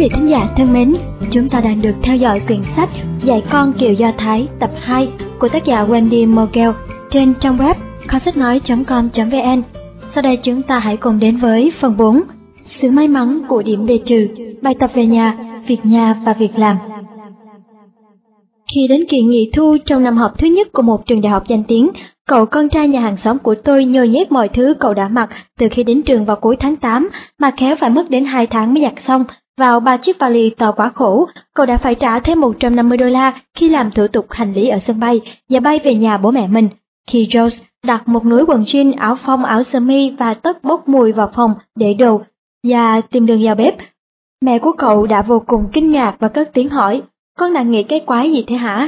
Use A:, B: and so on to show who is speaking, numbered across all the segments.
A: vị thính giả thân mến, chúng ta đang được theo dõi quyển sách Dạy con Kiều Do Thái tập 2 của tác giả Wendy Mogel trên trang web kho-sách-nói.com.vn. Sau đây chúng ta hãy cùng đến với phần 4, sự may mắn của điểm B trừ, bài tập về nhà và việc làm. Khi đến kỳ nghỉ thu trong năm học thứ nhất của một trường đại học danh tiếng, cậu con trai nhà hàng xóm của tôi nhồi nhét mọi thứ cậu đã mặc từ khi đến trường vào cuối tháng 8, mà khéo phải mất đến 2 tháng mới giặt xong. Vào 3 chiếc vali to quá khổ, cậu đã phải trả thêm $150 khi làm thủ tục hành lý ở sân bay và bay về nhà bố mẹ mình. Khi Rose đặt một núi quần jean, áo phông, áo sơ mi và tất bốc mùi vào phòng để đồ và tìm đường vào bếp, mẹ của cậu đã vô cùng kinh ngạc và cất tiếng hỏi: "Con đang nghĩ cái quái gì thế hả?"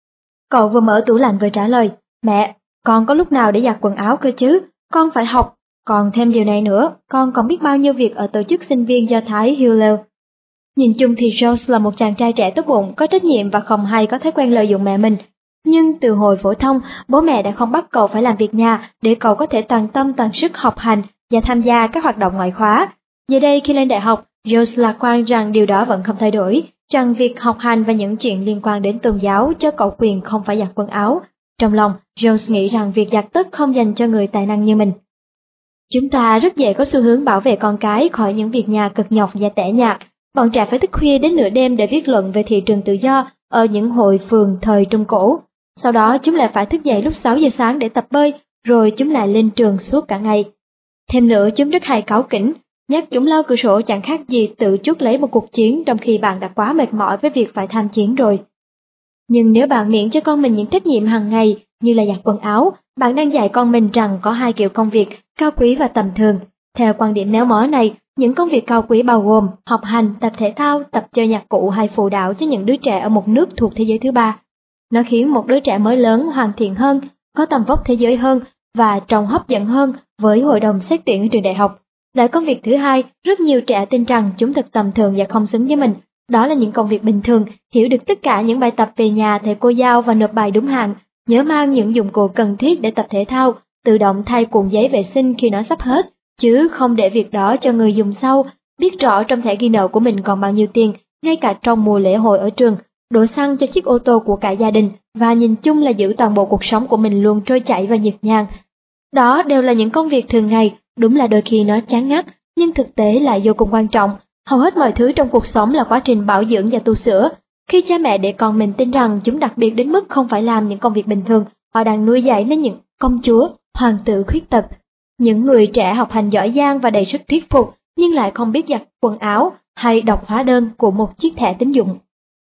A: Cậu vừa mở tủ lạnh vừa trả lời: "Mẹ, con có lúc nào để giặt quần áo cơ chứ? Con phải học. Còn thêm điều này nữa, con còn biết bao nhiêu việc ở tổ chức sinh viên Do Thái Hillel." Nhìn chung thì Jones là một chàng trai trẻ tốt bụng, có trách nhiệm và không hay có thói quen lợi dụng mẹ mình. Nhưng từ hồi phổ thông, bố mẹ đã không bắt cậu phải làm việc nhà để cậu có thể toàn tâm toàn sức học hành và tham gia các hoạt động ngoại khóa. Giờ đây khi lên đại học, Jones lạc quan rằng điều đó vẫn không thay đổi, rằng việc học hành và những chuyện liên quan đến tôn giáo cho cậu quyền không phải giặt quần áo. Trong lòng, Jones nghĩ rằng việc giặt tất không dành cho người tài năng như mình. Chúng ta rất dễ có xu hướng bảo vệ con cái khỏi những việc nhà cực nhọc và tẻ nhạt. Bọn trẻ phải thức khuya đến nửa đêm để viết luận về thị trường tự do ở những hội phường thời Trung Cổ. Sau đó chúng lại phải thức dậy lúc 6 giờ sáng để tập bơi, rồi chúng lại lên trường suốt cả ngày. Thêm nữa, chúng rất hay cáu kỉnh, nhắc chúng lau cửa sổ chẳng khác gì tự chuốc lấy một cuộc chiến trong khi bạn đã quá mệt mỏi với việc phải tham chiến rồi. Nhưng nếu bạn miễn cho con mình những trách nhiệm hàng ngày như là giặt quần áo, bạn đang dạy con mình rằng có hai kiểu công việc, cao quý và tầm thường. Theo quan điểm méo mó này, những công việc cao quý bao gồm học hành, tập thể thao, tập chơi nhạc cụ hay phụ đạo cho những đứa trẻ ở một nước thuộc thế giới thứ ba. Nó khiến một đứa trẻ mới lớn hoàn thiện hơn, có tầm vóc thế giới hơn và trông hấp dẫn hơn với hội đồng xét tuyển ở trường đại học. Lại công việc thứ hai, rất nhiều trẻ tin rằng chúng thật tầm thường và không xứng với mình. Đó là những công việc bình thường, hiểu được tất cả những bài tập về nhà thầy cô giao và nộp bài đúng hạn, nhớ mang những dụng cụ cần thiết để tập thể thao, tự động thay cuộn giấy vệ sinh khi nó sắp hết, chứ không để việc đó cho người dùng sau, biết rõ trong thẻ ghi nợ của mình còn bao nhiêu tiền, ngay cả trong mùa lễ hội ở trường, đổ xăng cho chiếc ô tô của cả gia đình, và nhìn chung là giữ toàn bộ cuộc sống của mình luôn trôi chảy và nhịp nhàng. Đó đều là những công việc thường ngày, đúng là đôi khi nó chán ngắt, nhưng thực tế lại vô cùng quan trọng. Hầu hết mọi thứ trong cuộc sống là quá trình bảo dưỡng và tu sửa. Khi cha mẹ để con mình tin rằng chúng đặc biệt đến mức không phải làm những công việc bình thường, họ đang nuôi dạy nên những công chúa, hoàng tử khuyết tật. Những người trẻ học hành giỏi giang và đầy sức thuyết phục, nhưng lại không biết giặt quần áo hay đọc hóa đơn của một chiếc thẻ tín dụng.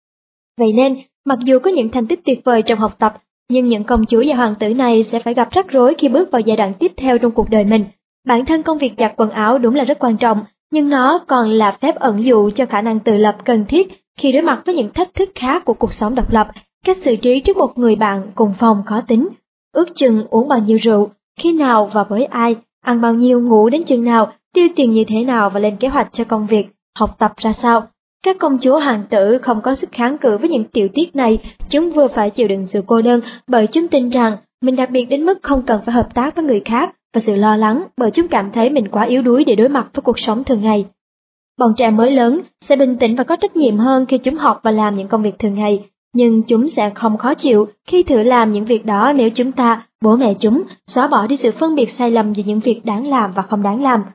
A: Vậy nên, mặc dù có những thành tích tuyệt vời trong học tập, nhưng những công chúa và hoàng tử này sẽ phải gặp rắc rối khi bước vào giai đoạn tiếp theo trong cuộc đời mình. Bản thân công việc giặt quần áo đúng là rất quan trọng, nhưng nó còn là phép ẩn dụ cho khả năng tự lập cần thiết khi đối mặt với những thách thức khác của cuộc sống độc lập, cách xử trí trước một người bạn cùng phòng khó tính, ước chừng uống bao nhiêu rượu, khi nào và với ai, ăn bao nhiêu, ngủ đến chừng nào, tiêu tiền như thế nào và lên kế hoạch cho công việc, học tập ra sao. Các công chúa hoàng tử không có sức kháng cự với những tiểu tiết này, chúng vừa phải chịu đựng sự cô đơn bởi chúng tin rằng mình đặc biệt đến mức không cần phải hợp tác với người khác, và sự lo lắng bởi chúng cảm thấy mình quá yếu đuối để đối mặt với cuộc sống thường ngày. Bọn trẻ mới lớn sẽ bình tĩnh và có trách nhiệm hơn khi chúng học và làm những công việc thường ngày, nhưng chúng sẽ không khó chịu khi thử làm những việc đó nếu chúng ta, bố mẹ chúng, xóa bỏ đi sự phân biệt sai lầm về những việc đáng làm và không đáng làm.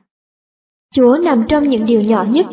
A: Chúa nằm trong những điều nhỏ nhất.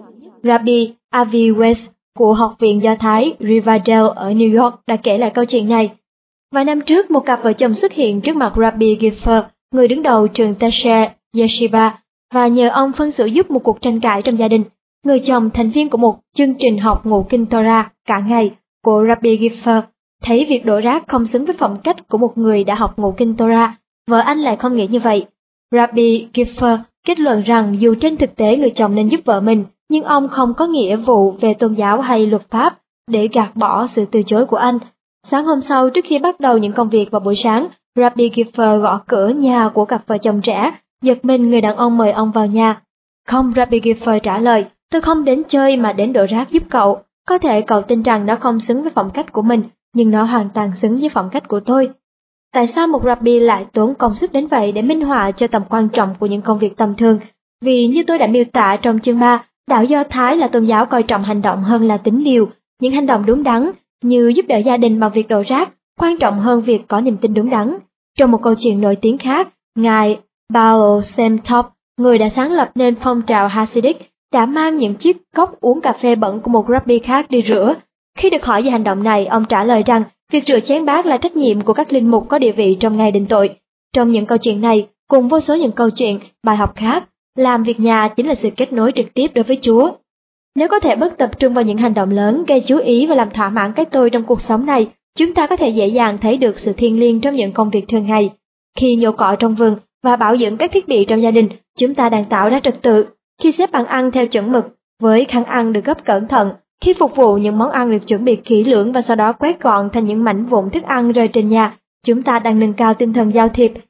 A: Rabbi Avi Weiss của Học viện Do Thái Riverdale ở New York đã kể lại câu chuyện này. Vài năm trước, một cặp vợ chồng xuất hiện trước mặt Rabbi Giffer, người đứng đầu trường Tesher Yeshiva, và nhờ ông phân xử giúp một cuộc tranh cãi trong gia đình. Người chồng, thành viên của một chương trình học ngụ kinh Torah cả ngày của Rabbi Giffer, thấy việc đổ rác không xứng với phong cách của một người đã học ngụ kinh Torah. Vợ anh lại không nghĩ như vậy. Rabbi Giffer kết luận rằng dù trên thực tế người chồng nên giúp vợ mình, nhưng ông không có nghĩa vụ về tôn giáo hay luật pháp để gạt bỏ sự từ chối của anh. Sáng hôm sau, trước khi bắt đầu những công việc vào buổi sáng, Rabbi Giffer gõ cửa nhà của cặp vợ chồng trẻ, giật mình người đàn ông mời ông vào nhà. "Không," Rabbi Giffer trả lời, "tôi không đến chơi mà đến đổ rác giúp cậu. Có thể cậu tin rằng nó không xứng với phong cách của mình, nhưng nó hoàn toàn xứng với phong cách của tôi." Tại sao một Rabbi lại tốn công sức đến vậy để minh họa cho tầm quan trọng của những công việc tầm thường? Vì như tôi đã miêu tả trong chương 3, Đạo Do Thái là tôn giáo coi trọng hành động hơn là tính điều. Những hành động đúng đắn như giúp đỡ gia đình bằng việc đổ rác quan trọng hơn việc có niềm tin đúng đắn. Trong một câu chuyện nổi tiếng khác, ngài Baal Shem Tov, người đã sáng lập nên phong trào Hasidic, đã mang những chiếc cốc uống cà phê bẩn của một rabbi khác đi rửa. Khi được hỏi về hành động này, ông trả lời rằng việc rửa chén bát là trách nhiệm của các linh mục có địa vị trong ngày định tội. Trong những câu chuyện này, cùng vô số những câu chuyện, bài học khác, làm việc nhà chính là sự kết nối trực tiếp đối với Chúa. Nếu có thể bớt tập trung vào những hành động lớn gây chú ý và làm thỏa mãn cái tôi trong cuộc sống này, chúng ta có thể dễ dàng thấy được sự thiêng liêng trong những công việc thường ngày. Khi nhổ cỏ trong vườn và bảo dưỡng các thiết bị trong gia đình, chúng ta đang tạo ra trật tự. Khi xếp bàn ăn theo chuẩn mực, với khăn ăn được gấp cẩn thận, khi phục vụ những món ăn được chuẩn bị kỹ lưỡng và sau đó quét gọn thành những mảnh vụn thức ăn rơi trên nhà, chúng ta đang nâng cao tinh thần giao thiệp.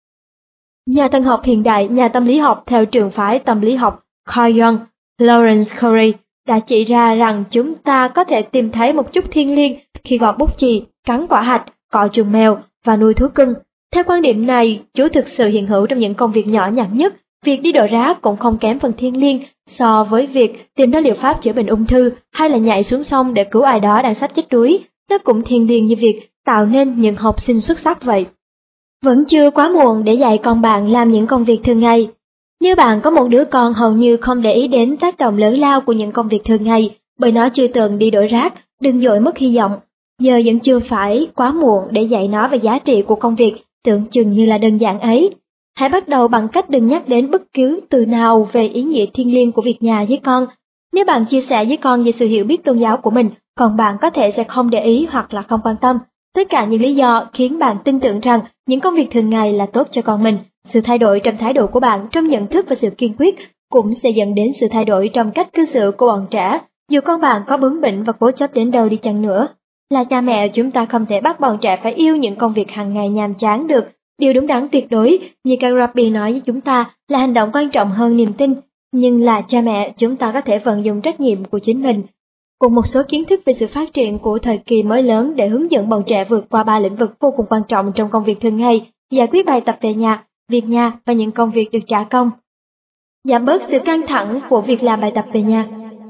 A: Nhà thần học hiện đại, nhà tâm lý học theo trường phái tâm lý học Carl Jung, Lawrence Corey đã chỉ ra rằng chúng ta có thể tìm thấy một chút thiêng liêng khi gọt bút chì, cắn quả hạch, cọ chuồng mèo và nuôi thú cưng. Theo quan điểm này, Chúa thực sự hiện hữu trong những công việc nhỏ nhặt nhất. Việc đi đổ rác cũng không kém phần thiêng liêng so với việc tìm ra liệu pháp chữa bệnh ung thư hay là nhảy xuống sông để cứu ai đó đang sắp chết đuối. Nó cũng thiêng liêng như việc tạo nên những học sinh xuất sắc vậy. Vẫn chưa quá muộn để dạy con bạn làm những công việc thường ngày. Nếu bạn có một đứa con hầu như không để ý đến tác động lớn lao của những công việc thường ngày, bởi nó chưa từng đi đổ rác, đừng vội mất hy vọng. Giờ vẫn chưa phải quá muộn để dạy nó về giá trị của công việc tưởng chừng như là đơn giản ấy. Hãy bắt đầu bằng cách đừng nhắc đến bất cứ từ nào về ý nghĩa thiêng liêng của việc nhà với con. Nếu bạn chia sẻ với con về sự hiểu biết tôn giáo của mình, còn bạn có thể sẽ không để ý hoặc là không quan tâm. Tất cả những lý do khiến bạn tin tưởng rằng những công việc thường ngày là tốt cho con mình. Sự thay đổi trong thái độ của bạn, trong nhận thức và sự kiên quyết cũng sẽ dẫn đến sự thay đổi trong cách cư xử của bọn trẻ, dù con bạn có bướng bỉnh và cố chấp đến đâu đi chăng nữa. Là cha mẹ, chúng ta không thể bắt bọn trẻ phải yêu những công việc hàng ngày nhàm chán được. Điều đúng đắn tuyệt đối, như các rabbi nói với chúng ta, là hành động quan trọng hơn niềm tin. Nhưng là cha mẹ, chúng ta có thể vận dụng trách nhiệm của chính mình cùng một số kiến thức về sự phát triển của thời kỳ mới lớn để hướng dẫn bọn trẻ vượt qua 3 lĩnh vực vô cùng quan trọng trong công việc thường ngày: giải quyết bài tập về nhà, việc nhà và những công việc được trả công. Giảm bớt sự căng thẳng của việc làm bài tập về nhà.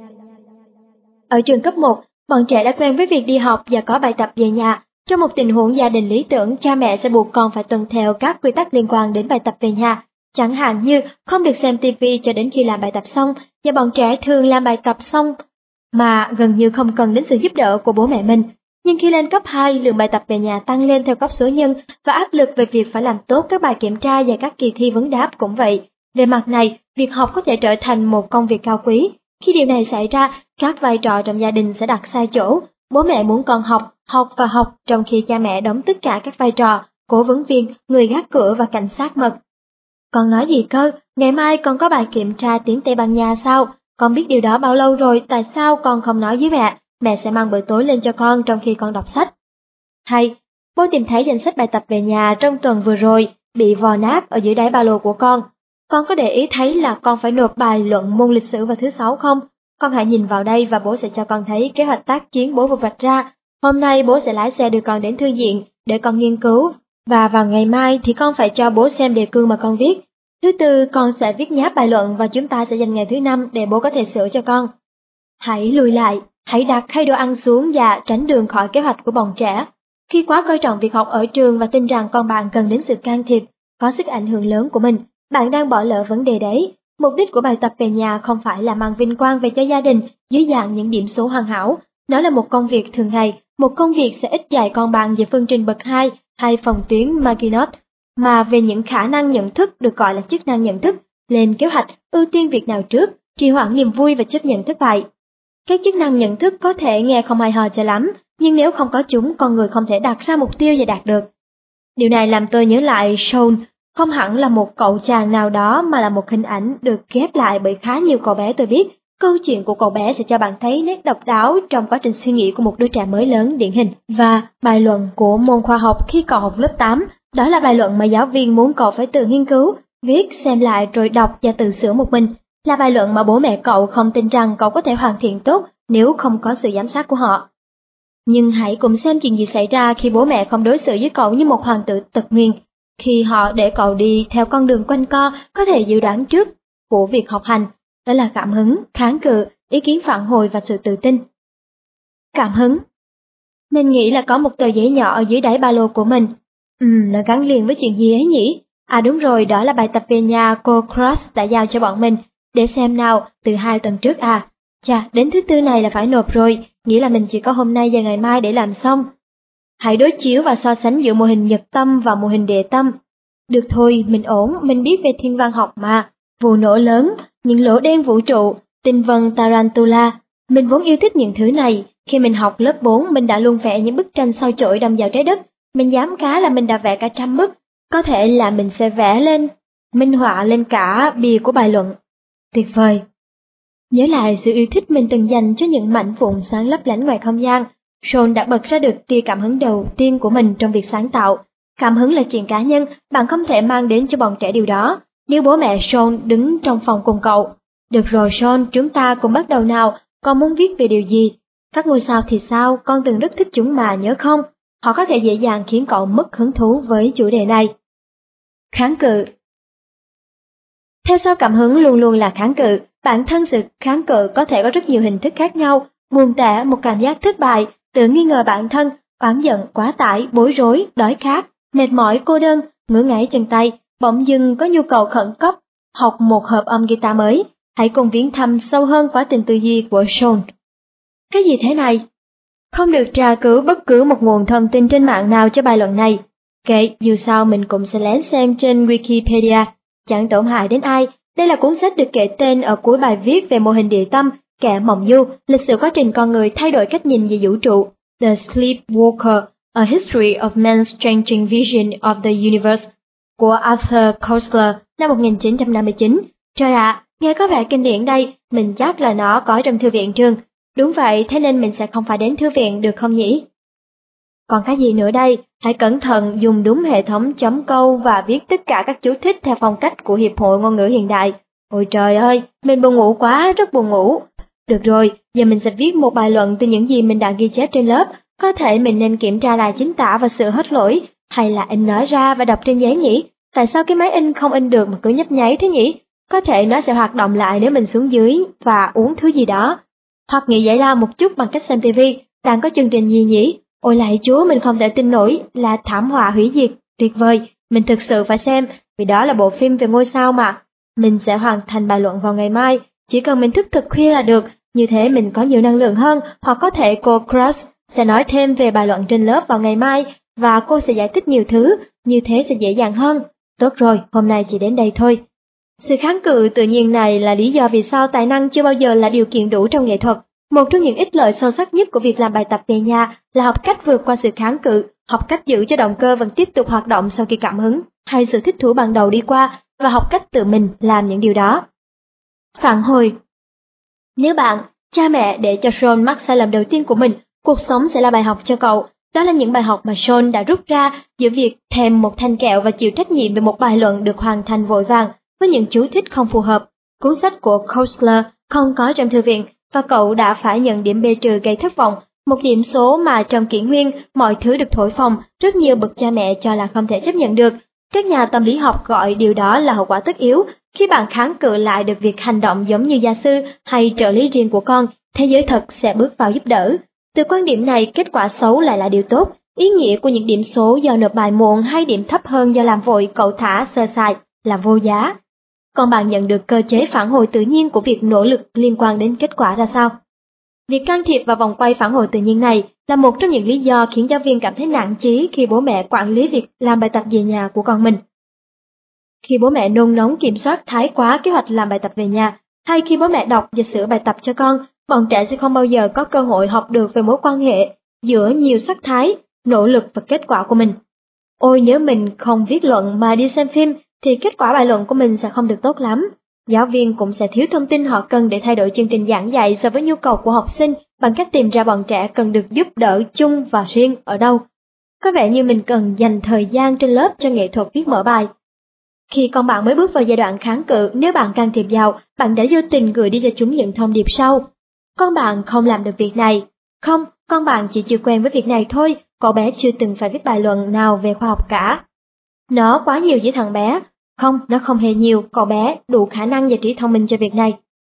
A: Ở trường cấp 1, bọn trẻ đã quen với việc đi học và có bài tập về nhà. Trong một tình huống gia đình lý tưởng, cha mẹ sẽ buộc con phải tuân theo các quy tắc liên quan đến bài tập về nhà. Chẳng hạn như không được xem TV cho đến khi làm bài tập xong, và bọn trẻ thường làm bài tập xong mà gần như không cần đến sự giúp đỡ của bố mẹ mình. Nhưng khi lên cấp 2, lượng bài tập về nhà tăng lên theo cấp số nhân và áp lực về việc phải làm tốt các bài kiểm tra và các kỳ thi vấn đáp cũng vậy. Về mặt này, việc học có thể trở thành một công việc cao quý. Khi điều này xảy ra, các vai trò trong gia đình sẽ đặt sai chỗ. Bố mẹ muốn con học, học và học, trong khi cha mẹ đóng tất cả các vai trò cố vấn viên, người gác cửa và cảnh sát mật. Con nói gì cơ? Ngày mai con có bài kiểm tra tiếng Tây Ban Nha sao? Con biết điều đó bao lâu rồi, tại sao con không nói với mẹ? Mẹ sẽ mang bữa tối lên cho con trong khi con đọc sách. Hay, bố tìm thấy danh sách bài tập về nhà trong tuần vừa rồi, bị vò nát ở dưới đáy ba lô của con. Con có để ý thấy là con phải nộp bài luận môn lịch sử vào thứ 6 không? Con hãy nhìn vào đây và bố sẽ cho con thấy kế hoạch tác chiến bố vừa vạch ra. Hôm nay bố sẽ lái xe đưa con đến thư viện để con nghiên cứu, và vào ngày mai thì con phải cho bố xem đề cương mà con viết. Thứ tư, con sẽ viết nháp bài luận và chúng ta sẽ dành ngày thứ 5 để bố có thể sửa cho con. Hãy lùi lại, hãy đặt khay đồ ăn xuống và tránh đường khỏi kế hoạch của bọn trẻ. Khi quá coi trọng việc học ở trường và tin rằng con bạn cần đến sự can thiệp, có sức ảnh hưởng lớn của mình, bạn đang bỏ lỡ vấn đề đấy. Mục đích của bài tập về nhà không phải là mang vinh quang về cho gia đình dưới dạng những điểm số hoàn hảo. Nó là một công việc thường ngày, một công việc sẽ ít dạy con bạn về phương trình bậc 2 hay phòng tuyến Maginot, mà về những khả năng nhận thức được gọi là chức năng nhận thức, lên kế hoạch, ưu tiên việc nào trước, trì hoãn niềm vui và chấp nhận thất bại. Các chức năng nhận thức có thể nghe không hay ho cho lắm, nhưng nếu không có chúng, con người không thể đặt ra mục tiêu và đạt được. Điều này làm tôi nhớ lại Sean, không hẳn là một cậu chàng nào đó mà là một hình ảnh được ghép lại bởi khá nhiều cậu bé tôi biết. Câu chuyện của cậu bé sẽ cho bạn thấy nét độc đáo trong quá trình suy nghĩ của một đứa trẻ mới lớn điển hình. Và bài luận của môn khoa học khi cậu học lớp 8, đó là bài luận mà giáo viên muốn cậu phải tự nghiên cứu, viết, xem lại rồi đọc và tự sửa một mình. Là bài luận mà bố mẹ cậu không tin rằng cậu có thể hoàn thiện tốt nếu không có sự giám sát của họ. Nhưng hãy cùng xem chuyện gì xảy ra khi bố mẹ không đối xử với cậu như một hoàng tử tật nguyền, khi họ để cậu đi theo con đường quanh co có thể dự đoán trước của việc học hành. đó là cảm hứng, kháng cự, ý kiến phản hồi và sự tự tin. Cảm hứng. Mình nghĩ là có một tờ giấy nhỏ ở dưới đáy ba lô của mình. Nó gắn liền với chuyện gì ấy nhỉ? À đúng rồi, đó là bài tập về nhà cô Cross đã giao cho bọn mình. Để xem nào, từ 2 tuần trước à. Chà, đến thứ Tư này là phải nộp rồi, nghĩa là mình chỉ có hôm nay và ngày mai để làm xong. Hãy đối chiếu và so sánh giữa mô hình nhật tâm và mô hình địa tâm. Được thôi, mình ổn, mình biết về thiên văn học mà. Vụ nổ lớn, những lỗ đen vũ trụ, tinh vân Tarantula. Mình vốn yêu thích những thứ này. Khi mình học lớp 4, mình đã luôn vẽ những bức tranh soi chổi đâm vào trái đất. Mình dám cá là mình đã vẽ cả 100 bức. Có thể là mình sẽ vẽ lên, minh họa lên cả bìa của bài luận. Tuyệt vời! Nhớ lại sự yêu thích mình từng dành cho những mảnh vụn sáng lấp lánh ngoài không gian, Sean đã bật ra được tia cảm hứng đầu tiên của mình trong việc sáng tạo. Cảm hứng là chuyện cá nhân, bạn không thể mang đến cho bọn trẻ điều đó, nếu bố mẹ Sean đứng trong phòng cùng cậu. Được rồi Sean, chúng ta cùng bắt đầu nào, con muốn viết về điều gì? Các ngôi sao thì sao, con từng rất thích chúng mà nhớ không? Họ có thể dễ dàng khiến cậu mất hứng thú với chủ đề này. Kháng cự. Theo sau cảm hứng luôn luôn là kháng cự, bản thân sự kháng cự có thể có rất nhiều hình thức khác nhau, buồn tẻ, một cảm giác thất bại, tự nghi ngờ bản thân, oán giận, quá tải, bối rối, đói khát, mệt mỏi, cô đơn, ngứa ngáy chân tay, bỗng dưng có nhu cầu khẩn cấp, học một hợp âm guitar mới. Hãy cùng viếng thăm sâu hơn quá trình tư duy của Sean. Cái gì thế này? Không được tra cứu bất cứ một nguồn thông tin trên mạng nào cho bài luận này. Kệ, dù sao mình cũng sẽ lén xem trên Wikipedia, chẳng tổn hại đến ai. Đây là cuốn sách được kể tên ở cuối bài viết về mô hình địa tâm, kẻ mộng du, lịch sử quá trình con người thay đổi cách nhìn về vũ trụ. The Sleepwalker, A History of Man's Changing Vision of the Universe của Arthur Koestler năm 1959. Trời ạ, nghe có vẻ kinh điển đây, mình chắc là nó có trong thư viện trường. Đúng vậy, thế nên mình sẽ không phải đến thư viện được không nhỉ? Còn cái gì nữa đây? Hãy cẩn thận dùng đúng hệ thống chấm câu và viết tất cả các chú thích theo phong cách của Hiệp hội Ngôn ngữ Hiện đại. Ôi trời ơi, mình buồn ngủ quá, rất buồn ngủ. Được rồi, giờ mình sẽ viết một bài luận từ những gì mình đã ghi chép trên lớp. Có thể mình nên kiểm tra lại chính tả và sửa hết lỗi, hay là in nói ra và đọc trên giấy nhỉ? Tại sao cái máy in không in được mà cứ nhấp nháy thế nhỉ? Có thể nó sẽ hoạt động lại nếu mình xuống dưới và uống thứ gì đó. Hoặc nghỉ giải lao một chút bằng cách xem TV, đang có chương trình gì nhỉ? Ôi lạy Chúa, mình không thể tin nổi, là thảm họa hủy diệt, tuyệt vời, mình thực sự phải xem, vì đó là bộ phim về ngôi sao mà. Mình sẽ hoàn thành bài luận vào ngày mai, chỉ cần mình thức thật khuya là được, như thế mình có nhiều năng lượng hơn, hoặc có thể cô Cross sẽ nói thêm về bài luận trên lớp vào ngày mai, và cô sẽ giải thích nhiều thứ, như thế sẽ dễ dàng hơn. Tốt rồi, hôm nay chỉ đến đây thôi. Sự kháng cự tự nhiên này là lý do vì sao tài năng chưa bao giờ là điều kiện đủ trong nghệ thuật. Một trong những ích lợi sâu sắc nhất của việc làm bài tập về nhà là học cách vượt qua sự kháng cự, học cách giữ cho động cơ vẫn tiếp tục hoạt động sau khi cảm hứng hay sự thích thú ban đầu đi qua, và học cách tự mình làm những điều đó. Phản hồi. Nếu bạn, cha mẹ để cho Sean mắc sai lầm đầu tiên của mình, cuộc sống sẽ là bài học cho cậu. Đó là những bài học mà Sean đã rút ra giữa việc thèm một thanh kẹo và chịu trách nhiệm về một bài luận được hoàn thành vội vàng với những chú thích không phù hợp. Cuốn sách của Koestler không có trong thư viện, và cậu đã phải nhận điểm B trừ gây thất vọng, một điểm số mà trong kỷ nguyên mọi thứ được thổi phồng, rất nhiều bậc cha mẹ cho là không thể chấp nhận được. Các nhà tâm lý học gọi điều đó là hậu quả tất yếu. Khi bạn kháng cự lại được việc hành động giống như gia sư hay trợ lý riêng của con, thế giới thật sẽ bước vào giúp đỡ. Từ quan điểm này, kết quả xấu lại là điều tốt. Ý nghĩa của những điểm số do nộp bài muộn hay điểm thấp hơn do làm vội, cẩu thả, sơ sài là vô giá. Còn bạn nhận được cơ chế phản hồi tự nhiên của việc nỗ lực liên quan đến kết quả ra sao? Việc can thiệp vào vòng quay phản hồi tự nhiên này là một trong những lý do khiến giáo viên cảm thấy nản chí khi bố mẹ quản lý việc làm bài tập về nhà của con mình. Khi bố mẹ nôn nóng kiểm soát thái quá kế hoạch làm bài tập về nhà, hay khi bố mẹ đọc và sửa bài tập cho con, bọn trẻ sẽ không bao giờ có cơ hội học được về mối quan hệ giữa nhiều sắc thái, nỗ lực và kết quả của mình. Ôi nếu mình không viết luận mà đi xem phim, thì kết quả bài luận của mình sẽ không được tốt lắm. Giáo viên cũng sẽ thiếu thông tin họ cần để thay đổi chương trình giảng dạy so với nhu cầu của học sinh bằng cách tìm ra bọn trẻ cần được giúp đỡ chung và riêng ở đâu. Có vẻ như mình cần dành thời gian trên lớp cho nghệ thuật viết mở bài. Khi con bạn mới bước vào giai đoạn kháng cự, nếu bạn can thiệp vào, bạn đã vô tình gửi đi cho chúng những thông điệp sau. Con bạn không làm được việc này. Không, con bạn chỉ chưa quen với việc này thôi, cậu bé chưa từng phải viết bài luận nào về khoa học cả. Nó quá nhiều với thằng bé. Không, nó không hề nhiều, cậu bé đủ khả năng và trí thông minh cho việc này.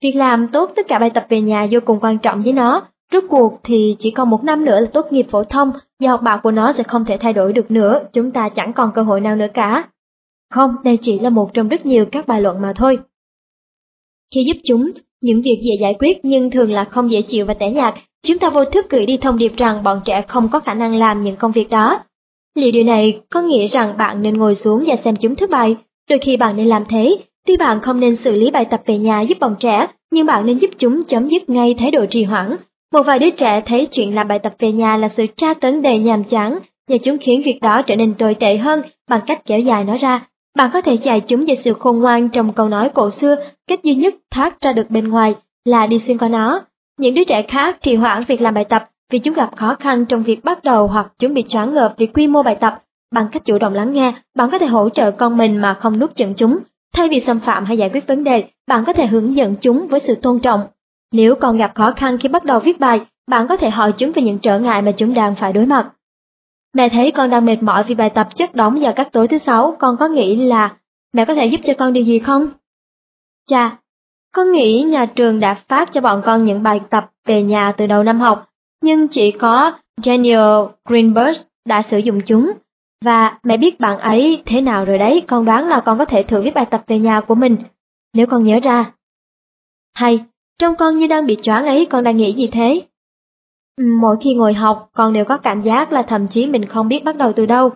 A: Việc làm tốt tất cả bài tập về nhà vô cùng quan trọng với nó. Rốt cuộc thì chỉ còn 1 năm nữa là tốt nghiệp phổ thông, và học bạ của nó sẽ không thể thay đổi được nữa, chúng ta chẳng còn cơ hội nào nữa cả. Không, đây chỉ là một trong rất nhiều các bài luận mà thôi. Khi giúp chúng những việc dễ giải quyết nhưng thường là không dễ chịu và tẻ nhạt, chúng ta vô thức gửi đi thông điệp rằng bọn trẻ không có khả năng làm những công việc đó. Liệu điều này có nghĩa rằng bạn nên ngồi xuống và xem chúng thức bài? Đôi khi bạn nên làm thế. Tuy bạn không nên xử lý bài tập về nhà giúp bọn trẻ, nhưng bạn nên giúp chúng chấm dứt ngay thái độ trì hoãn. Một vài đứa trẻ thấy chuyện làm bài tập về nhà là sự tra tấn đầy nhàm chán, và chúng khiến việc đó trở nên tồi tệ hơn bằng cách kéo dài nó ra. Bạn có thể dạy chúng về sự khôn ngoan trong câu nói cổ xưa, cách duy nhất thoát ra được bên ngoài là đi xuyên qua nó. Những đứa trẻ khác trì hoãn việc làm bài tập vì chúng gặp khó khăn trong việc bắt đầu hoặc chúng bị choáng ngợp vì quy mô bài tập. Bằng cách chủ động lắng nghe, bạn có thể hỗ trợ con mình mà không nuốt chửng chúng. Thay vì xâm phạm hay giải quyết vấn đề, bạn có thể hướng dẫn chúng với sự tôn trọng. Nếu con gặp khó khăn khi bắt đầu viết bài, bạn có thể hỏi chúng về những trở ngại mà chúng đang phải đối mặt. Mẹ thấy con đang mệt mỏi vì bài tập chất đống vào các tối thứ Sáu, con có nghĩ là mẹ có thể giúp cho con điều gì không? Chà, con nghĩ nhà trường đã phát cho bọn con những bài tập về nhà từ đầu năm học, nhưng chỉ có Daniel Greenberg đã sử dụng chúng. Và mẹ biết bạn ấy thế nào rồi đấy, con đoán là con có thể thử viết bài tập về nhà của mình, nếu con nhớ ra. Hay, trông con như đang bị choáng ấy, con đang nghĩ gì thế? Mỗi khi ngồi học, con đều có cảm giác là thậm chí mình không biết bắt đầu từ đâu.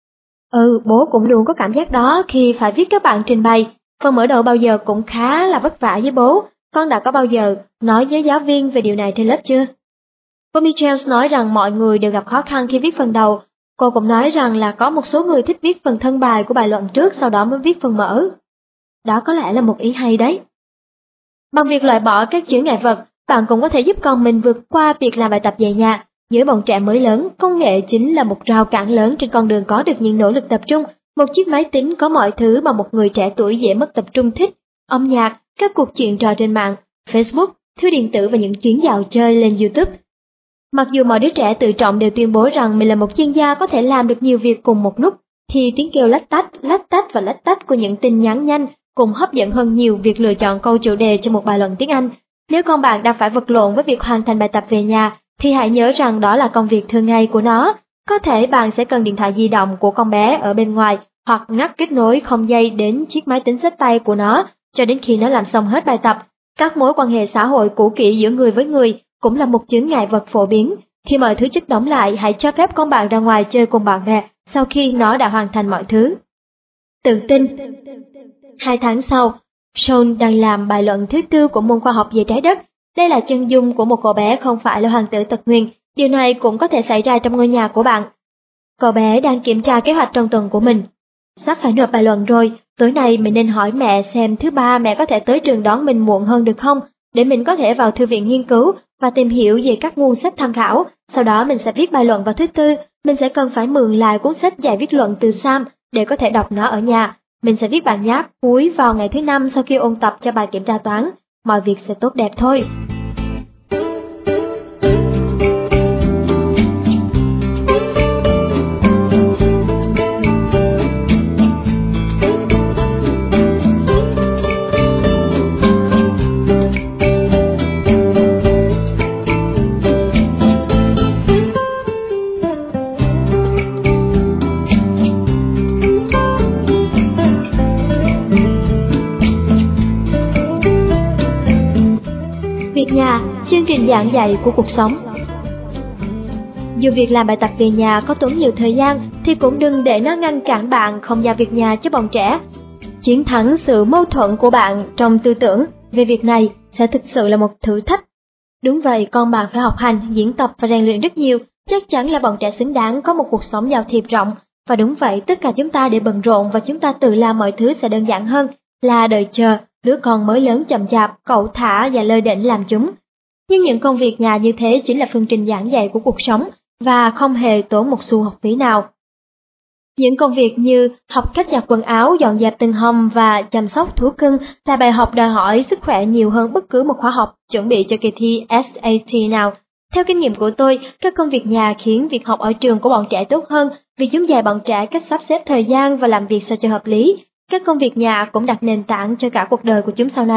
A: Bố cũng luôn có cảm giác đó khi phải viết các bạn trình bày. Phần mở đầu bao giờ cũng khá là vất vả với bố. Con đã có bao giờ nói với giáo viên về điều này trên lớp chưa? Cô Michels nói rằng mọi người đều gặp khó khăn khi viết phần đầu. Cô cũng nói rằng là có một số người thích viết phần thân bài của bài luận trước, sau đó mới viết phần mở. Đó có lẽ là một ý hay đấy. Bằng việc loại bỏ các chướng ngại vật, bạn cũng có thể giúp con mình vượt qua việc làm bài tập về nhà. Với bọn trẻ mới lớn, công nghệ chính là một rào cản lớn trên con đường có được những nỗ lực tập trung. Một chiếc máy tính có mọi thứ mà một người trẻ tuổi dễ mất tập trung thích: âm nhạc, các cuộc chuyện trò trên mạng, Facebook, thư điện tử và những chuyến dạo chơi lên YouTube. Mặc dù mọi đứa trẻ tự trọng đều tuyên bố rằng mình là một chuyên gia có thể làm được nhiều việc cùng một lúc, thì tiếng kêu lách tách và lách tách của những tin nhắn nhanh cũng hấp dẫn hơn nhiều việc lựa chọn câu chủ đề cho một bài luận tiếng Anh. Nếu con bạn đang phải vật lộn với việc hoàn thành bài tập về nhà, thì hãy nhớ rằng đó là công việc thường ngày của nó. Có thể bạn sẽ cần điện thoại di động của con bé ở bên ngoài, hoặc ngắt kết nối không dây đến chiếc máy tính xách tay của nó cho đến khi nó làm xong hết bài tập. Các mối quan hệ xã hội cũ kỹ giữa người với người cũng là một chướng ngại vật phổ biến. Khi mọi thứ chất đóng lại, hãy cho phép con bạn ra ngoài chơi cùng bạn bè sau khi nó đã hoàn thành mọi thứ. Tự tin. 2 tháng sau, Sean đang làm bài luận thứ 4 của môn khoa học về trái đất. Đây là chân dung của một cậu bé không phải là hoàng tử tật nguyền. Điều này cũng có thể xảy ra trong ngôi nhà của bạn. Cậu bé đang kiểm tra kế hoạch trong tuần của mình. Sắp phải nộp bài luận rồi, tối nay mình nên hỏi mẹ xem thứ Ba mẹ có thể tới trường đón mình muộn hơn được không, để mình có thể vào thư viện nghiên cứu và tìm hiểu về các nguồn sách tham khảo. Sau đó mình sẽ viết bài luận vào thứ Tư. Mình sẽ cần phải mượn lại cuốn sách dạy viết luận từ Sam để có thể đọc nó ở nhà. Mình sẽ viết bản nháp cuối vào ngày thứ Năm sau khi ôn tập cho bài kiểm tra toán. Mọi việc sẽ tốt đẹp thôi. Việc nhà, chương trình giảng dạy của cuộc sống. Dù việc làm bài tập về nhà có tốn nhiều thời gian, thì cũng đừng để nó ngăn cản bạn không giao việc nhà cho bọn trẻ. Chiến thắng sự mâu thuẫn của bạn trong tư tưởng về việc này sẽ thực sự là một thử thách. Đúng vậy, con bạn phải học hành, diễn tập và rèn luyện rất nhiều. Chắc chắn là bọn trẻ xứng đáng có một cuộc sống giao thiệp rộng. Và đúng vậy, tất cả chúng ta đều bận rộn và chúng ta tự làm mọi thứ sẽ đơn giản hơn là đợi chờ đứa con mới lớn chậm chạp, cẩu thả và lơ đễnh làm chúng. Nhưng những công việc nhà như thế chính là phương trình giảng dạy của cuộc sống và không hề tốn một xu học phí nào. Những công việc như học cách giặt quần áo, dọn dẹp từng hông và chăm sóc thú cưng là bài học đòi hỏi sức khỏe nhiều hơn bất cứ một khóa học chuẩn bị cho kỳ thi SAT nào. Theo kinh nghiệm của tôi, các công việc nhà khiến việc học ở trường của bọn trẻ tốt hơn vì chúng dạy bọn trẻ cách sắp xếp thời gian và làm việc sao cho hợp lý. Các công việc nhà cũng đặt nền tảng cho cả cuộc đời của chúng sau này.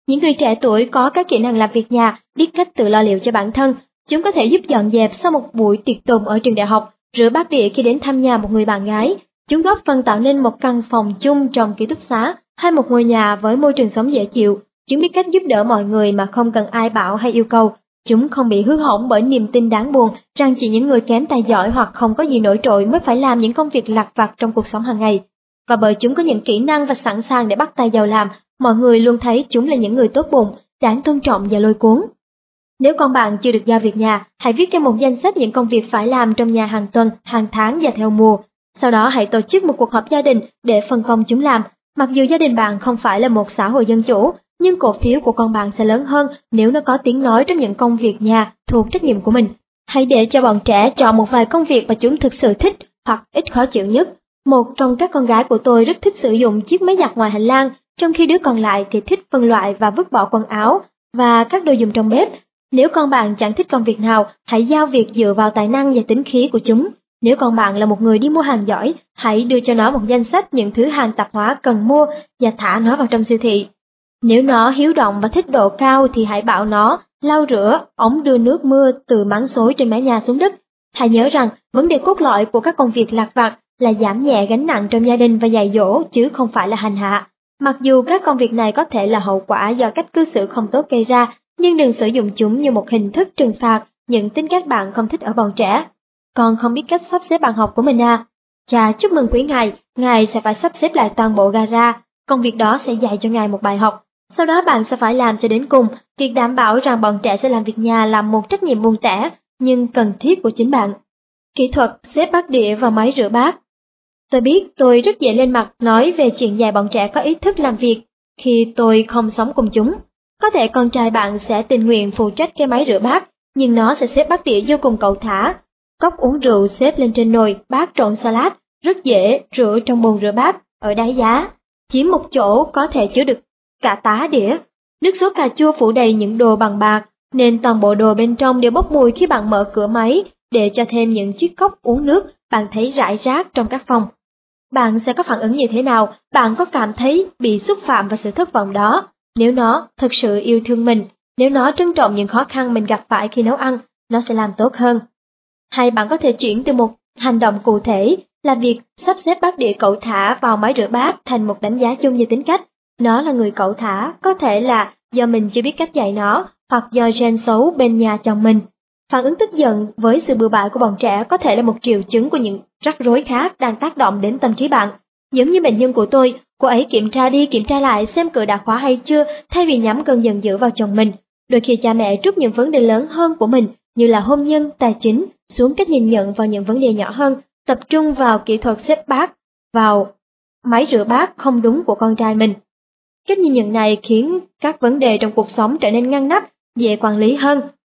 A: Những người trẻ tuổi có các kỹ năng làm việc nhà, biết cách tự lo liệu cho bản thân. Chúng có thể giúp dọn dẹp sau một buổi tiệc tùng ở trường đại học, rửa bát đĩa khi đến thăm nhà một người bạn gái. Chúng góp phần tạo nên một căn phòng chung trong ký túc xá hay một ngôi nhà với môi trường sống dễ chịu. Chúng biết cách giúp đỡ mọi người mà không cần ai bảo hay yêu cầu. Chúng không bị hư hỏng bởi niềm tin đáng buồn rằng chỉ những người kém tài giỏi hoặc không có gì nổi trội mới phải làm những công việc lặt vặt trong cuộc sống hàng ngày. Và bởi chúng có những kỹ năng và sẵn sàng để bắt tay vào làm, mọi người luôn thấy chúng là những người tốt bụng, đáng tôn trọng và lôi cuốn. Nếu con bạn chưa được giao việc nhà, hãy viết ra một danh sách những công việc phải làm trong nhà hàng tuần, hàng tháng và theo mùa. Sau đó hãy tổ chức một cuộc họp gia đình để phân công chúng làm. Mặc dù gia đình bạn không phải là một xã hội dân chủ, nhưng cổ phiếu của con bạn sẽ lớn hơn nếu nó có tiếng nói trong những công việc nhà thuộc trách nhiệm của mình. Hãy để cho bọn trẻ chọn một vài công việc mà chúng thực sự thích hoặc ít khó chịu nhất. Một trong các con gái của tôi rất thích sử dụng chiếc máy giặt ngoài hành lang, trong khi đứa còn lại thì thích phân loại và vứt bỏ quần áo và các đồ dùng trong bếp. Nếu con bạn chẳng thích công việc nào, hãy giao việc dựa vào tài năng và tính khí của chúng. Nếu con bạn là một người đi mua hàng giỏi, hãy đưa cho nó một danh sách những thứ hàng tạp hóa cần mua và thả nó vào trong siêu thị. Nếu nó hiếu động và thích độ cao thì hãy bảo nó lau rửa ống đưa nước mưa từ máng xối trên mái nhà xuống đất. Hãy nhớ rằng vấn đề cốt lõi của các công việc lặt vặt là giảm nhẹ gánh nặng trong gia đình và dạy dỗ chứ không phải là hành hạ. Mặc dù các công việc này có thể là hậu quả do cách cư xử không tốt gây ra, nhưng đừng sử dụng chúng như một hình thức trừng phạt những tính cách bạn không thích ở bọn trẻ. Con không biết cách sắp xếp bàn học của mình à? Chà, chúc mừng quý ngài sẽ phải sắp xếp lại toàn bộ gara. Công việc đó sẽ dạy cho ngài một bài học. Sau đó bạn sẽ phải làm cho đến cùng. Việc đảm bảo rằng bọn trẻ sẽ làm việc nhà là một trách nhiệm buồn tẻ, nhưng cần thiết của chính bạn. Kỹ thuật xếp bát đĩa vào máy rửa bát. Tôi biết tôi rất dễ lên mặt nói về chuyện dạy bọn trẻ có ý thức làm việc khi tôi không sống cùng chúng. Có thể con trai bạn sẽ tình nguyện phụ trách cái máy rửa bát, nhưng nó sẽ xếp bát đĩa vô cùng cẩu thả. Cốc uống rượu xếp lên trên nồi, bát trộn salad, rất dễ rửa trong bồn rửa bát, ở đáy giá. Chiếm một chỗ có thể chứa được cả tá đĩa. Nước sốt cà chua phủ đầy những đồ bằng bạc, nên toàn bộ đồ bên trong đều bốc mùi khi bạn mở cửa máy để cho thêm những chiếc cốc uống nước bạn thấy rải rác trong các phòng. Bạn sẽ có phản ứng như thế nào? Bạn có cảm thấy bị xúc phạm và sự thất vọng đó? Nếu nó thực sự yêu thương mình, nếu nó trân trọng những khó khăn mình gặp phải khi nấu ăn, nó sẽ làm tốt hơn. Hay bạn có thể chuyển từ một hành động cụ thể là việc sắp xếp bát đĩa cẩu thả vào máy rửa bát thành một đánh giá chung về tính cách. Nó là người cẩu thả, có thể là do mình chưa biết cách dạy nó, hoặc do gen xấu bên nhà chồng mình. Phản ứng tức giận với sự bừa bãi của bọn trẻ có thể là một triệu chứng của những rắc rối khác đang tác động đến tâm trí bạn. Giống như bệnh nhân của tôi, cô ấy kiểm tra đi kiểm tra lại xem cửa đã khóa hay chưa, thay vì nhắm cơn giận dữ vào chồng mình. Đôi khi cha mẹ trút những vấn đề lớn hơn của mình, như là hôn nhân, tài chính, xuống cách nhìn nhận vào những vấn đề nhỏ hơn, tập trung vào kỹ thuật xếp bát vào máy rửa bát không đúng của con trai mình. Cách nhìn nhận này khiến các vấn đề trong cuộc sống trở nên ngăn nắp, dễ quản lý hơn.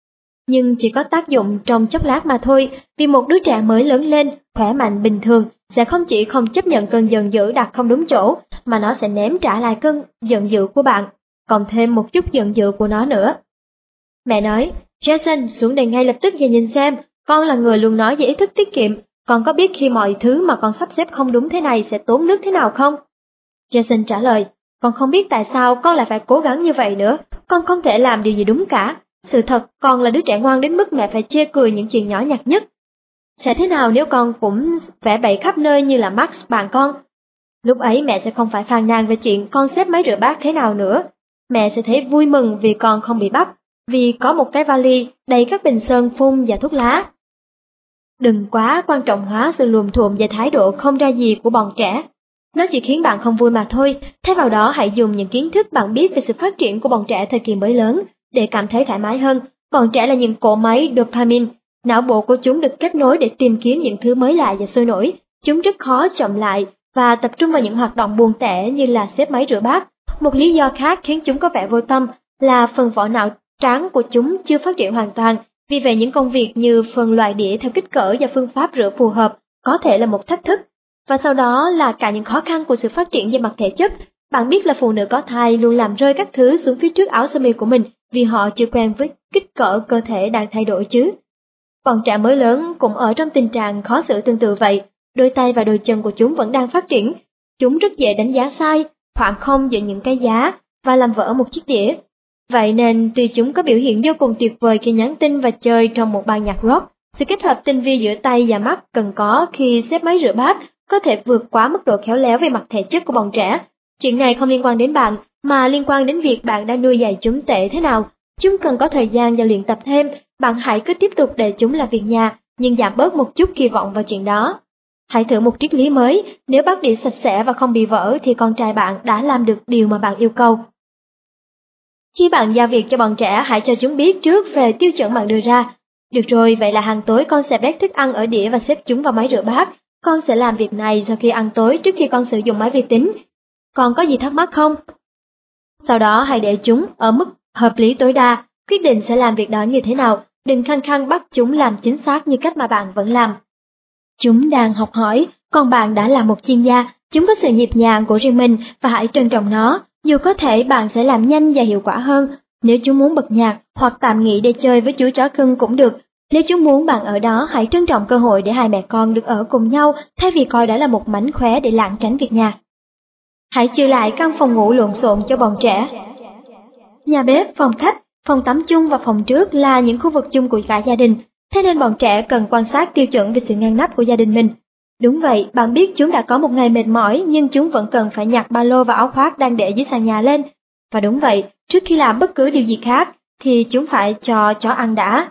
A: Nhưng chỉ có tác dụng trong chốc lát mà thôi, vì một đứa trẻ mới lớn lên, khỏe mạnh bình thường, sẽ không chỉ không chấp nhận cơn giận dữ đặt không đúng chỗ, mà nó sẽ ném trả lại cơn giận dữ của bạn, còn thêm một chút giận dữ của nó nữa. Mẹ nói, Jason xuống đây ngay lập tức và nhìn xem, con là người luôn nói về ý thức tiết kiệm, con có biết khi mọi thứ mà con sắp xếp không đúng thế này sẽ tốn nước thế nào không? Jason trả lời, con không biết tại sao con lại phải cố gắng như vậy nữa, con không thể làm điều gì đúng cả. Sự thật, con là đứa trẻ ngoan đến mức mẹ phải chê cười những chuyện nhỏ nhặt nhất. Sẽ thế nào nếu con cũng vẽ bậy khắp nơi như là Max bạn con? Lúc ấy mẹ sẽ không phải phàn nàn về chuyện con xếp máy rửa bát thế nào nữa. Mẹ sẽ thấy vui mừng vì con không bị bắt, vì có một cái vali đầy các bình sơn phun và thuốc lá. Đừng quá quan trọng hóa sự luồm thuộm và thái độ không ra gì của bọn trẻ. Nó chỉ khiến bạn không vui mà thôi, thay vào đó hãy dùng những kiến thức bạn biết về sự phát triển của bọn trẻ thời kỳ mới lớn để cảm thấy thoải mái hơn. Bọn trẻ là những cỗ máy dopamine, não bộ của chúng được kết nối để tìm kiếm những thứ mới lạ và sôi nổi. Chúng rất khó chậm lại và tập trung vào những hoạt động buồn tẻ như là xếp máy rửa bát. Một lý do khác khiến chúng có vẻ vô tâm là phần vỏ não trắng của chúng chưa phát triển hoàn toàn. Vì vậy những công việc như phân loại đĩa theo kích cỡ và phương pháp rửa phù hợp có thể là một thách thức. Và sau đó là cả những khó khăn của sự phát triển về mặt thể chất. Bạn biết là phụ nữ có thai luôn làm rơi các thứ xuống phía trước áo sơ mi của mình vì họ chưa quen với kích cỡ cơ thể đang thay đổi chứ. Bọn trẻ mới lớn cũng ở trong tình trạng khó xử tương tự vậy. Đôi tay và đôi chân của chúng vẫn đang phát triển. Chúng rất dễ đánh giá sai, khoảng không giữa những cái giá và làm vỡ một chiếc đĩa. Vậy nên tuy chúng có biểu hiện vô cùng tuyệt vời khi nhắn tin và chơi trong một ban nhạc rock, sự kết hợp tinh vi giữa tay và mắt cần có khi xếp máy rửa bát có thể vượt quá mức độ khéo léo về mặt thể chất của bọn trẻ. Chuyện này không liên quan đến bạn, mà liên quan đến việc bạn đang nuôi dạy chúng tệ thế nào. Chúng cần có thời gian và luyện tập thêm, bạn hãy cứ tiếp tục để chúng làm việc nhà, nhưng giảm bớt một chút kỳ vọng vào chuyện đó. Hãy thử một triết lý mới, nếu bát đĩa sạch sẽ và không bị vỡ thì con trai bạn đã làm được điều mà bạn yêu cầu. Khi bạn giao việc cho bọn trẻ, hãy cho chúng biết trước về tiêu chuẩn bạn đưa ra. Được rồi, vậy là hàng tối con sẽ vét thức ăn ở đĩa và xếp chúng vào máy rửa bát. Con sẽ làm việc này sau khi ăn tối trước khi con sử dụng máy vi tính. Con có gì thắc mắc không? Sau đó hãy để chúng ở mức hợp lý tối đa, quyết định sẽ làm việc đó như thế nào, đừng khăng khăng bắt chúng làm chính xác như cách mà bạn vẫn làm. Chúng đang học hỏi, còn bạn đã là một chuyên gia, chúng có sự nhịp nhàng của riêng mình và hãy trân trọng nó, dù có thể bạn sẽ làm nhanh và hiệu quả hơn. Nếu chúng muốn bật nhạc hoặc tạm nghỉ để chơi với chú chó cưng cũng được. Nếu chúng muốn bạn ở đó, hãy trân trọng cơ hội để hai mẹ con được ở cùng nhau thay vì coi đó là một mánh khóe để lảng tránh việc nhà. Hãy trừ lại căn phòng ngủ lộn xộn cho bọn trẻ. Nhà bếp, phòng khách, phòng tắm chung và phòng trước là những khu vực chung của cả gia đình, thế nên bọn trẻ cần quan sát tiêu chuẩn về sự ngăn nắp của gia đình mình. Đúng vậy, bạn biết chúng đã có một ngày mệt mỏi nhưng chúng vẫn cần phải nhặt ba lô và áo khoác đang để dưới sàn nhà lên. Và đúng vậy, trước khi làm bất cứ điều gì khác thì chúng phải cho chó ăn đã.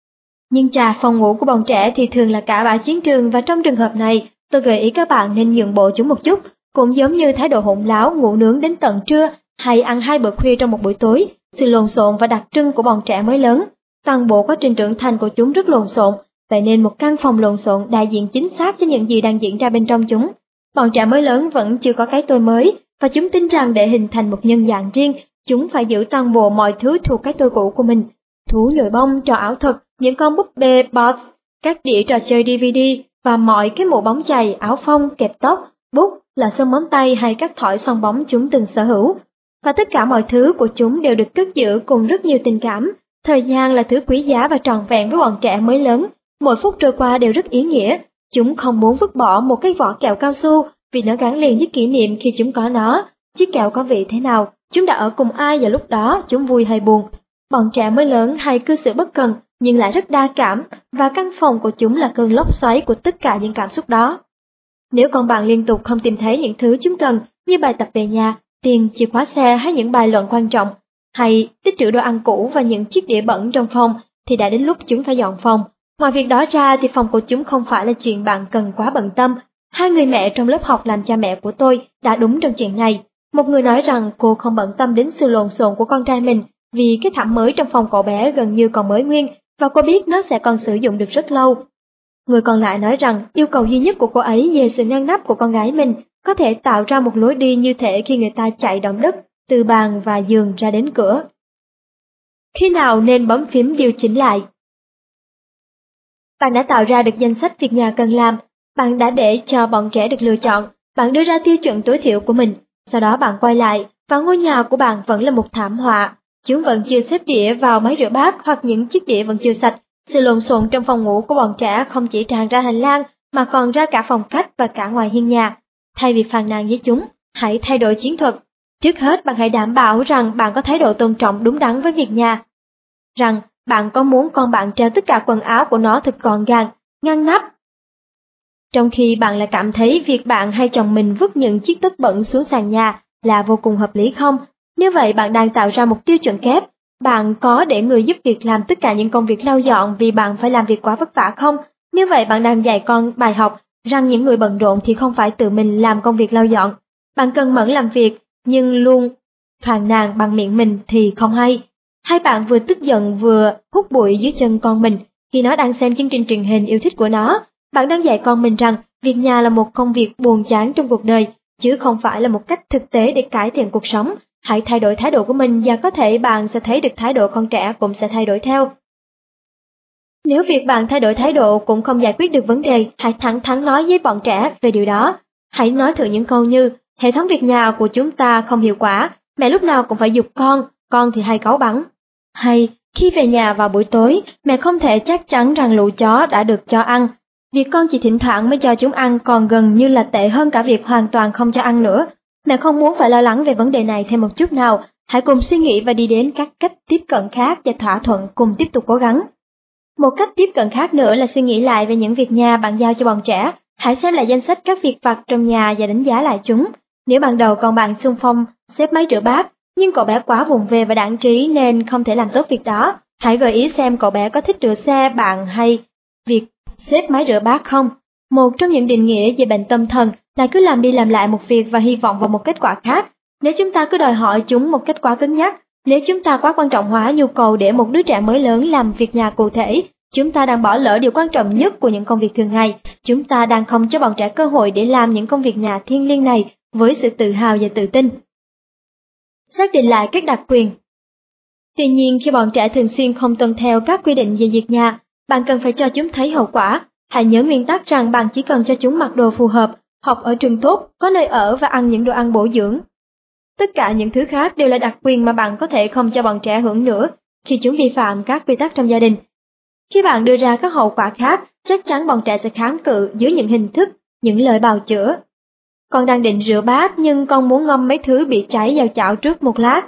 A: Nhưng phòng ngủ của bọn trẻ thì thường là cả bãi chiến trường, và trong trường hợp này, tôi gợi ý các bạn nên nhượng bộ chúng một chút, cũng giống như thái độ hỗn láo ngủ nướng đến tận trưa hay ăn 2 bữa khuya trong một buổi tối, sự lộn xộn và đặc trưng của bọn trẻ mới lớn. Toàn bộ quá trình trưởng thành của chúng rất lộn xộn, vậy nên một căn phòng lộn xộn đại diện chính xác cho những gì đang diễn ra bên trong chúng. Bọn trẻ mới lớn vẫn chưa có cái tôi mới, và chúng tin rằng để hình thành một nhân dạng riêng, chúng phải giữ toàn bộ mọi thứ thuộc cái tôi cũ của mình. Thú nhồi bông, trò ảo thuật, những con búp bê box, các đĩa trò chơi DVD và mọi cái mũ bóng chày, áo phông, kẹp tóc, bút, là sơn móng tay hay các thỏi son bóng chúng từng sở hữu. Và tất cả mọi thứ của chúng đều được cất giữ cùng rất nhiều tình cảm. Thời gian là thứ quý giá và trọn vẹn với bọn trẻ mới lớn. Mỗi phút trôi qua đều rất ý nghĩa. Chúng không muốn vứt bỏ một cái vỏ kẹo cao su vì nó gắn liền với kỷ niệm khi chúng có nó. Chiếc kẹo có vị thế nào, chúng đã ở cùng ai vào lúc đó, chúng vui hay buồn. Bọn trẻ mới lớn hay cư xử bất cần nhưng lại rất đa cảm, và căn phòng của chúng là cơn lốc xoáy của tất cả những cảm xúc đó. Nếu con bạn liên tục không tìm thấy những thứ chúng cần như bài tập về nhà, tiền, chìa khóa xe hay những bài luận quan trọng, hay tích trữ đồ ăn cũ và những chiếc đĩa bẩn trong phòng, thì đã đến lúc chúng phải dọn phòng. Ngoài việc đó ra thì phòng của chúng không phải là chuyện bạn cần quá bận tâm. 2 người mẹ trong lớp học làm cha mẹ của tôi đã đúng trong chuyện này. Một người nói rằng cô không bận tâm đến sự lộn xộn của con trai mình vì cái thảm mới trong phòng cậu bé gần như còn mới nguyên và cô biết nó sẽ còn sử dụng được rất lâu. Người còn lại nói rằng yêu cầu duy nhất của cô ấy về sự ngăn nắp của con gái mình có thể tạo ra một lối đi như thể khi người ta chạy động đất từ bàn và giường ra đến cửa. Khi nào nên bấm phím điều chỉnh lại? Bạn đã tạo ra được danh sách việc nhà cần làm, bạn đã để cho bọn trẻ được lựa chọn, bạn đưa ra tiêu chuẩn tối thiểu của mình, sau đó bạn quay lại và ngôi nhà của bạn vẫn là một thảm họa. Chúng vẫn chưa xếp đĩa vào máy rửa bát hoặc những chiếc đĩa vẫn chưa sạch. Sự lộn xộn trong phòng ngủ của bọn trẻ không chỉ tràn ra hành lang mà còn ra cả phòng khách và cả ngoài hiên nhà. Thay vì phàn nàn với chúng, hãy thay đổi chiến thuật. Trước hết bạn hãy đảm bảo rằng bạn có thái độ tôn trọng đúng đắn với việc nhà. Rằng bạn có muốn con bạn treo tất cả quần áo của nó thật gọn gàng, ngăn nắp. Trong khi bạn lại cảm thấy việc bạn hay chồng mình vứt những chiếc tất bẩn xuống sàn nhà là vô cùng hợp lý không? Nếu vậy bạn đang tạo ra một tiêu chuẩn kép. Bạn có để người giúp việc làm tất cả những công việc lau dọn vì bạn phải làm việc quá vất vả không? Nếu vậy bạn đang dạy con bài học rằng những người bận rộn thì không phải tự mình làm công việc lau dọn. Bạn cần mẫn làm việc nhưng luôn phàn nàn bằng miệng mình thì không hay. Hay bạn vừa tức giận vừa hút bụi dưới chân con mình khi nó đang xem chương trình truyền hình yêu thích của nó. Bạn đang dạy con mình rằng việc nhà là một công việc buồn chán trong cuộc đời, chứ không phải là một cách thực tế để cải thiện cuộc sống. Hãy thay đổi thái độ của mình và có thể bạn sẽ thấy được thái độ con trẻ cũng sẽ thay đổi theo. Nếu việc bạn thay đổi thái độ cũng không giải quyết được vấn đề, hãy thẳng thắn nói với bọn trẻ về điều đó. Hãy nói thử những câu như, hệ thống việc nhà của chúng ta không hiệu quả, mẹ lúc nào cũng phải giục con thì hay cáu bẳn. Hay, khi về nhà vào buổi tối, mẹ không thể chắc chắn rằng lũ chó đã được cho ăn. Việc con chỉ thỉnh thoảng mới cho chúng ăn còn gần như là tệ hơn cả việc hoàn toàn không cho ăn nữa. Mẹ không muốn phải lo lắng về vấn đề này thêm một chút nào, Hãy cùng suy nghĩ và đi đến các cách tiếp cận khác và thỏa thuận cùng tiếp tục cố gắng. Một cách tiếp cận khác nữa là suy nghĩ lại về những việc nhà bạn giao cho bọn trẻ. Hãy xem lại danh sách các việc vặt trong nhà và đánh giá lại chúng. Nếu ban đầu con bạn xung phong xếp máy rửa bát, nhưng cậu bé quá vụng về và đãng trí nên không thể làm tốt việc đó, hãy gợi ý xem cậu bé có thích rửa xe bạn hay việc xếp máy rửa bát không. Một trong những định nghĩa về bệnh tâm thần là cứ làm đi làm lại một việc và hy vọng vào một kết quả khác. Nếu chúng ta cứ đòi hỏi chúng một kết quả cứng nhắc, nếu chúng ta quá quan trọng hóa nhu cầu để một đứa trẻ mới lớn làm việc nhà cụ thể, chúng ta đang bỏ lỡ điều quan trọng nhất của những công việc thường ngày. Chúng ta đang không cho bọn trẻ cơ hội để làm những công việc nhà thiêng liêng này với sự tự hào và tự tin. Xác định lại các đặc quyền. Tuy nhiên, khi bọn trẻ thường xuyên không tuân theo các quy định về việc nhà, bạn cần phải cho chúng thấy hậu quả. Hãy nhớ nguyên tắc rằng bạn chỉ cần cho chúng mặc đồ phù hợp, học ở trường tốt, có nơi ở và ăn những đồ ăn bổ dưỡng. Tất cả những thứ khác đều là đặc quyền mà bạn có thể không cho bọn trẻ hưởng nữa khi chúng vi phạm các quy tắc trong gia đình. Khi bạn đưa ra các hậu quả khác, chắc chắn bọn trẻ sẽ kháng cự dưới những hình thức, những lời bào chữa. Con đang định rửa bát nhưng con muốn ngâm mấy thứ bị cháy vào chảo trước một lát.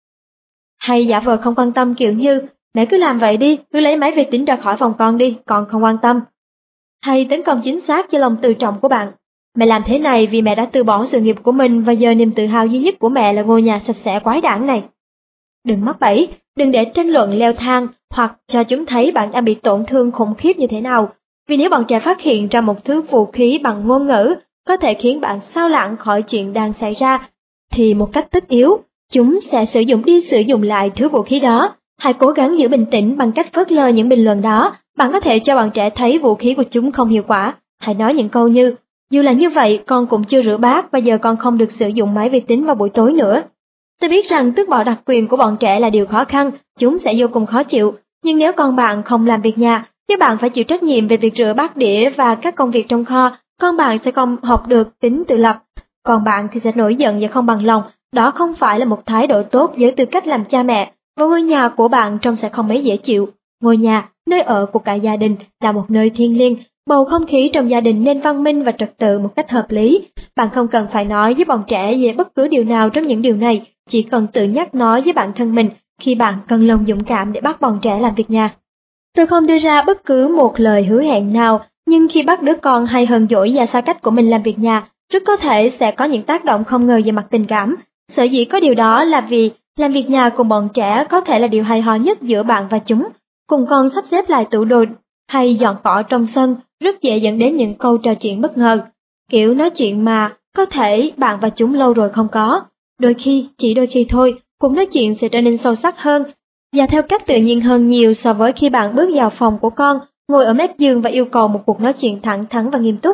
A: Hay giả vờ không quan tâm kiểu như, mẹ cứ làm vậy đi, cứ lấy máy vi tính ra khỏi phòng con đi, con không quan tâm. Hay tấn công chính xác cho lòng tự trọng của bạn. Mẹ làm thế này vì mẹ đã từ bỏ sự nghiệp của mình và giờ niềm tự hào duy nhất của mẹ là ngôi nhà sạch sẽ quái đản này. Đừng mắc bẫy, đừng để tranh luận leo thang hoặc cho chúng thấy bạn đang bị tổn thương khủng khiếp như thế nào. Vì nếu bọn trẻ phát hiện ra một thứ vũ khí bằng ngôn ngữ có thể khiến bạn xao lãng khỏi chuyện đang xảy ra, thì một cách tất yếu, chúng sẽ sử dụng lại thứ vũ khí đó. Hãy cố gắng giữ bình tĩnh bằng cách phớt lờ những bình luận đó. Bạn có thể cho bọn trẻ thấy vũ khí của chúng không hiệu quả. Hãy nói những câu như, dù là như vậy, con cũng chưa rửa bát và giờ con không được sử dụng máy vi tính vào buổi tối nữa. Tôi biết rằng tước bỏ đặc quyền của bọn trẻ là điều khó khăn, chúng sẽ vô cùng khó chịu. Nhưng nếu con bạn không làm việc nhà, nếu bạn phải chịu trách nhiệm về việc rửa bát đĩa và các công việc trong kho, con bạn sẽ không học được tính tự lập. Còn bạn thì sẽ nổi giận và không bằng lòng. Đó không phải là một thái độ tốt với tư cách làm cha mẹ, và ngôi nhà của bạn trông sẽ không mấy dễ chịu. Ngôi nhà, nơi ở của cả gia đình, là một nơi thiêng liêng. Bầu không khí trong gia đình nên văn minh và trật tự một cách hợp lý. Bạn không cần phải nói với bọn trẻ về bất cứ điều nào trong những điều này, chỉ cần tự nhắc nói với bản thân mình khi bạn cần lòng dũng cảm để bắt bọn trẻ làm việc nhà. Tôi không đưa ra bất cứ một lời hứa hẹn nào, nhưng khi bắt đứa con hay hờn dỗi và xa cách của mình làm việc nhà, rất có thể sẽ có những tác động không ngờ về mặt tình cảm. Sở dĩ có điều đó là vì làm việc nhà cùng bọn trẻ có thể là điều hay ho nhất giữa bạn và chúng. Cùng con sắp xếp lại tủ đồ hay dọn cỏ trong sân rất dễ dẫn đến những câu trò chuyện bất ngờ, kiểu nói chuyện mà có thể bạn và chúng lâu rồi không có. Đôi khi, chỉ đôi khi thôi, cuộc nói chuyện sẽ trở nên sâu sắc hơn và theo cách tự nhiên hơn nhiều so với khi bạn bước vào phòng của con, ngồi ở mép giường và yêu cầu một cuộc nói chuyện thẳng thắn và nghiêm túc.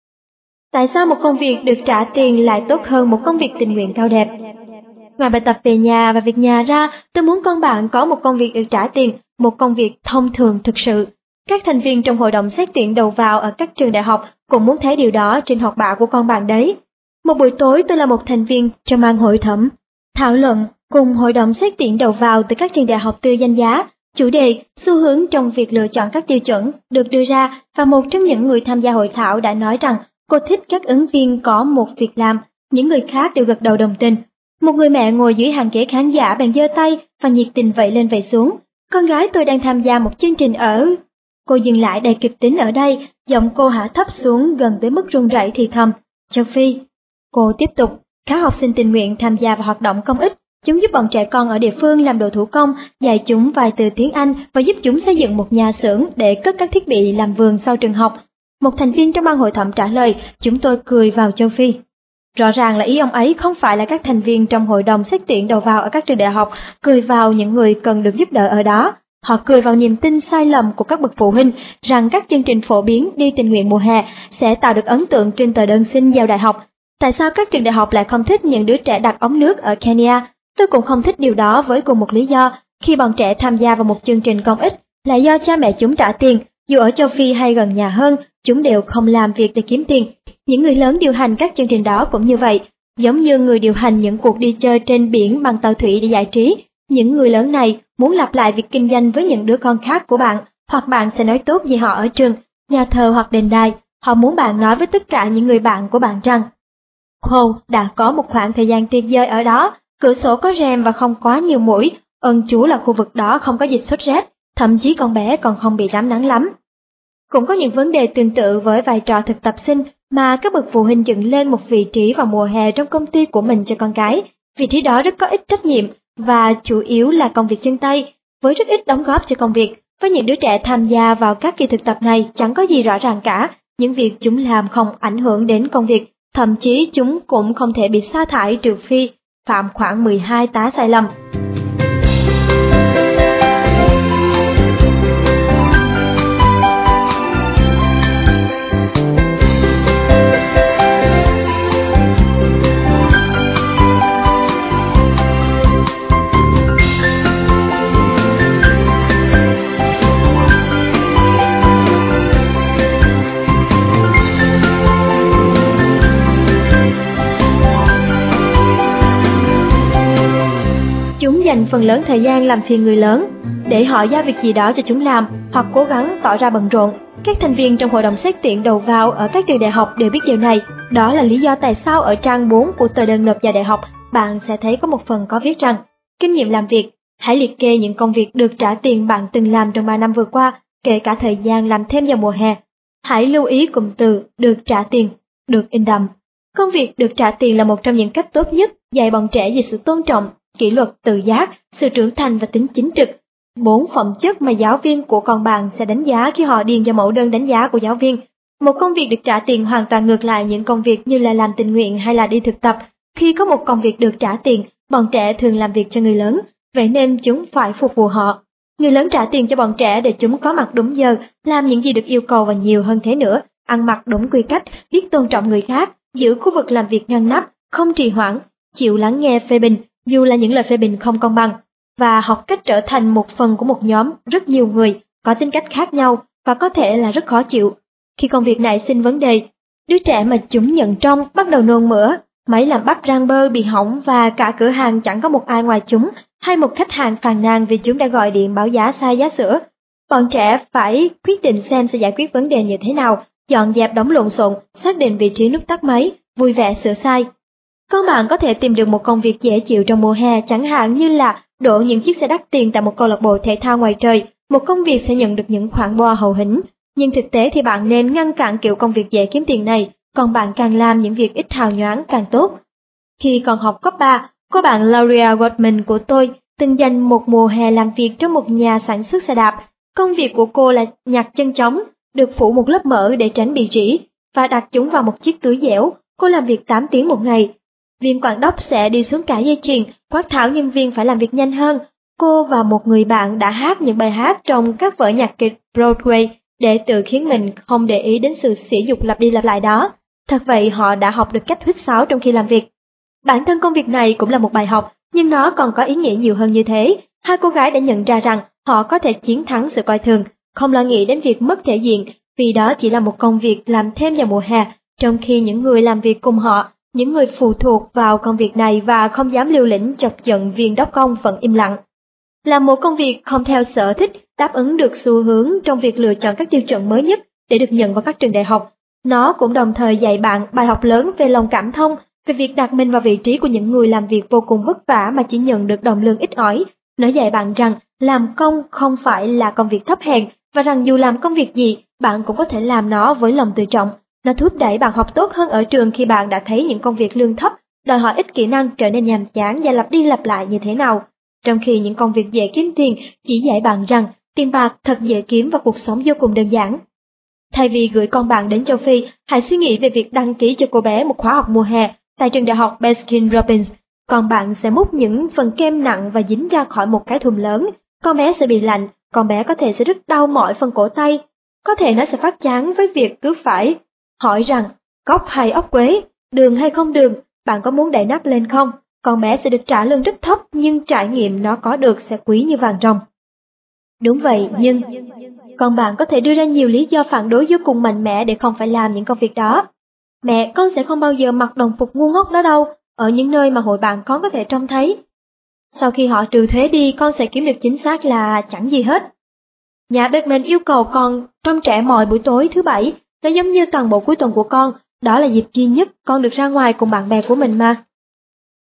A: Tại sao một công việc được trả tiền lại tốt hơn một công việc tình nguyện cao đẹp? Ngoài bài tập về nhà và việc nhà ra, tôi muốn con bạn có một công việc được trả tiền, một công việc thông thường thực sự. Các thành viên trong hội đồng xét tuyển đầu vào ở các trường đại học cũng muốn thấy điều đó trên học bạ của con bạn đấy. Một buổi tối tôi là một thành viên trong ban hội thẩm, thảo luận cùng hội đồng xét tuyển đầu vào từ các trường đại học tư danh giá. Chủ đề, xu hướng trong việc lựa chọn các tiêu chuẩn được đưa ra và một trong những người tham gia hội thảo đã nói rằng cô thích các ứng viên có một việc làm, những người khác đều gật đầu đồng tình. Một người mẹ ngồi dưới hàng ghế khán giả bèn giơ tay và nhiệt tình vẫy lên vẫy xuống. Con gái tôi đang tham gia một chương trình ở... Cô dừng lại đầy kịch tính ở đây, giọng cô hạ thấp xuống gần tới mức run rẩy thì thầm. Châu Phi. Cô tiếp tục, các học sinh tình nguyện tham gia vào hoạt động công ích. Chúng giúp bọn trẻ con ở địa phương làm đồ thủ công, dạy chúng vài từ tiếng Anh và giúp chúng xây dựng một nhà xưởng để cất các thiết bị làm vườn sau trường học. Một thành viên trong ban hội thẩm trả lời, chúng tôi cười vào Châu Phi. Rõ ràng là ý ông ấy không phải là các thành viên trong hội đồng xét tuyển đầu vào ở các trường đại học cười vào những người cần được giúp đỡ ở đó. Họ cười vào niềm tin sai lầm của các bậc phụ huynh rằng các chương trình phổ biến đi tình nguyện mùa hè sẽ tạo được ấn tượng trên tờ đơn xin vào đại học. Tại sao các trường đại học lại không thích những đứa trẻ đặt ống nước ở Kenya? Tôi cũng không thích điều đó với cùng một lý do. Khi bọn trẻ tham gia vào một chương trình công ích là do cha mẹ chúng trả tiền, dù ở châu Phi hay gần nhà hơn, chúng đều không làm việc để kiếm tiền. Những người lớn điều hành các chương trình đó cũng như vậy, giống như người điều hành những cuộc đi chơi trên biển bằng tàu thủy để giải trí. Những người lớn này muốn lặp lại việc kinh doanh với những đứa con khác của bạn, hoặc bạn sẽ nói tốt về họ ở trường, nhà thờ hoặc đền đài. Họ muốn bạn nói với tất cả những người bạn của bạn rằng, Wow, đã có một khoảng thời gian tuyệt vời ở đó, Cửa sổ có rèm và không quá nhiều muỗi, ơn Chúa là khu vực đó không có dịch sốt rét, thậm chí con bé còn không bị rám nắng lắm. Cũng có những vấn đề tương tự với vai trò thực tập sinh mà các bậc phụ huynh dựng lên một vị trí vào mùa hè trong công ty của mình cho con cái. Vị trí đó rất có ít trách nhiệm và chủ yếu là công việc chân tay, với rất ít đóng góp cho công việc. Với những đứa trẻ tham gia vào các kỳ thực tập này chẳng có gì rõ ràng cả, những việc chúng làm không ảnh hưởng đến công việc, thậm chí chúng cũng không thể bị sa thải trừ phi phạm khoảng 12 tá sai lầm. Chúng dành phần lớn thời gian làm phiền người lớn, để họ giao việc gì đó cho chúng làm, hoặc cố gắng tỏ ra bận rộn. Các thành viên trong hội đồng xét tuyển đầu vào ở các trường đại học đều biết điều này. Đó là lý do tại sao ở trang 4 của tờ đơn nộp vào đại học, bạn sẽ thấy có một phần có viết rằng: kinh nghiệm làm việc. Hãy liệt kê những công việc được trả tiền bạn từng làm trong 3 năm vừa qua, kể cả thời gian làm thêm vào mùa hè. Hãy lưu ý cụm từ được trả tiền, được in đậm. Công việc được trả tiền là một trong những cách tốt nhất dạy bọn trẻ về sự tôn trọng, kỷ luật, tự giác, sự trưởng thành và tính chính trực. 4 phẩm chất mà giáo viên của con bạn sẽ đánh giá khi họ điền vào mẫu đơn đánh giá của giáo viên. Một công việc được trả tiền hoàn toàn ngược lại những công việc như là làm tình nguyện hay là đi thực tập. Khi có một công việc được trả tiền, bọn trẻ thường làm việc cho người lớn, vậy nên chúng phải phục vụ họ. Người lớn trả tiền cho bọn trẻ để chúng có mặt đúng giờ, làm những gì được yêu cầu và nhiều hơn thế nữa, ăn mặc đúng quy cách, biết tôn trọng người khác, giữ khu vực làm việc ngăn nắp, không trì hoãn, chịu lắng nghe phê bình, dù là những lời phê bình không công bằng, và học cách trở thành một phần của một nhóm rất nhiều người, có tính cách khác nhau và có thể là rất khó chịu. Khi công việc nảy sinh vấn đề, đứa trẻ mà chúng nhận trông bắt đầu nôn mửa, máy làm bắp rang bơ bị hỏng và cả cửa hàng chẳng có một ai ngoài chúng, hay một khách hàng phàn nàn vì chúng đã gọi điện báo giá sai giá sữa. Bọn trẻ phải quyết định xem sẽ giải quyết vấn đề như thế nào, dọn dẹp đống lộn xộn, xác định vị trí nút tắt máy, vui vẻ sửa sai. Con bạn có thể tìm được một công việc dễ chịu trong mùa hè, chẳng hạn như là đổ những chiếc xe đắt tiền tại một câu lạc bộ thể thao ngoài trời, một công việc sẽ nhận được những khoản bo hậu hĩnh. Nhưng thực tế thì bạn nên ngăn cản kiểu công việc dễ kiếm tiền này, còn bạn càng làm những việc ít hào nhoáng càng tốt. Khi còn học cấp 3, cô bạn Laura Goldman của tôi từng dành một mùa hè làm việc trong một nhà sản xuất xe đạp. Công việc của cô là nhặt chân trống, được phủ một lớp mỡ để tránh bị rỉ, và đặt chúng vào một chiếc túi dẻo. Cô làm việc 8 tiếng một ngày. Viên quản đốc sẽ đi xuống cả dây chuyền, quát tháo nhân viên phải làm việc nhanh hơn. Cô và một người bạn đã hát những bài hát trong các vở nhạc kịch Broadway để tự khiến mình không để ý đến sự sỉ nhục lặp đi lặp lại đó. Thật vậy, họ đã học được cách huýt sáo trong khi làm việc. Bản thân công việc này cũng là một bài học, nhưng nó còn có ý nghĩa nhiều hơn như thế. Hai cô gái đã nhận ra rằng họ có thể chiến thắng sự coi thường, không lo nghĩ đến việc mất thể diện, vì đó chỉ là một công việc làm thêm vào mùa hè, trong khi những người làm việc cùng họ, những người phụ thuộc vào công việc này và không dám liều lĩnh chọc giận viên đốc công vẫn im lặng. Làm một công việc không theo sở thích, đáp ứng được xu hướng trong việc lựa chọn các tiêu chuẩn mới nhất để được nhận vào các trường đại học. Nó cũng đồng thời dạy bạn bài học lớn về lòng cảm thông, về việc đặt mình vào vị trí của những người làm việc vô cùng vất vả mà chỉ nhận được đồng lương ít ỏi. Nó dạy bạn rằng làm công không phải là công việc thấp hèn, và rằng dù làm công việc gì, bạn cũng có thể làm nó với lòng tự trọng. Nó thúc đẩy bạn học tốt hơn ở trường khi bạn đã thấy những công việc lương thấp, đòi hỏi ít kỹ năng trở nên nhàm chán và lặp đi lặp lại như thế nào. Trong khi những công việc dễ kiếm tiền chỉ dạy bạn rằng tiền bạc thật dễ kiếm và cuộc sống vô cùng đơn giản. Thay vì gửi con bạn đến châu Phi, hãy suy nghĩ về việc đăng ký cho cô bé một khóa học mùa hè tại trường đại học Baskin-Robbins. Con bạn sẽ múc những phần kem nặng và dính ra khỏi một cái thùng lớn. Con bé sẽ bị lạnh, con bé có thể sẽ rất đau mỏi phần cổ tay. Có thể nó sẽ phát chán với việc cứ phải hỏi rằng cóc hay ốc quế, đường hay không đường, bạn có muốn đậy nắp lên không? Con bé sẽ được trả lương rất thấp, nhưng trải nghiệm nó có được sẽ quý như vàng ròng. Đúng vậy, nhưng con bạn có thể đưa ra nhiều lý do phản đối vô cùng mạnh mẽ để không phải làm những công việc đó. Mẹ, con sẽ không bao giờ mặc đồng phục ngu ngốc đó đâu, ở những nơi mà hội bạn con có thể trông thấy. Sau khi họ trừ thuế đi, con sẽ kiếm được chính xác là chẳng gì hết. Nhà Beckman yêu cầu con trông trẻ mọi buổi tối thứ Bảy, nó giống như toàn bộ cuối tuần của con, đó là dịp duy nhất con được ra ngoài cùng bạn bè của mình mà.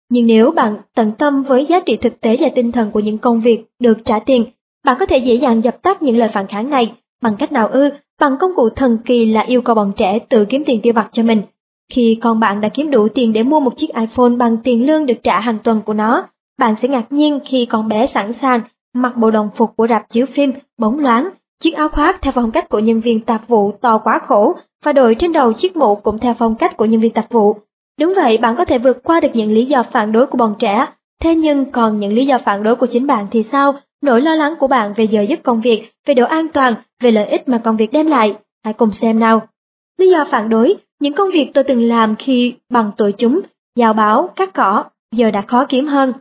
A: Nhưng nếu bạn tận tâm với giá trị thực tế và tinh thần của những công việc được trả tiền, bạn có thể dễ dàng dập tắt những lời phản kháng này. Bằng cách nào ư? Bằng công cụ thần kỳ là yêu cầu bọn trẻ tự kiếm tiền tiêu vặt cho mình. Khi con bạn đã kiếm đủ tiền để mua một chiếc iPhone bằng tiền lương được trả hàng tuần của nó, bạn sẽ ngạc nhiên khi con bé sẵn sàng mặc bộ đồng phục của rạp chiếu phim bóng loáng, chiếc áo khoác theo phong cách của nhân viên tạp vụ to quá khổ và đội trên đầu chiếc mũ cũng theo phong cách của nhân viên tạp vụ. Đúng vậy, bạn có thể vượt qua được những lý do phản đối của bọn trẻ, thế nhưng còn những lý do phản đối của chính bạn thì sao? Nỗi lo lắng của bạn về giờ giấc công việc, về độ an toàn, về lợi ích mà công việc đem lại. Hãy cùng xem nào. Lý do phản đối: những công việc tôi từng làm khi bằng tuổi chúng, giao báo, cắt cỏ, giờ đã khó kiếm hơn.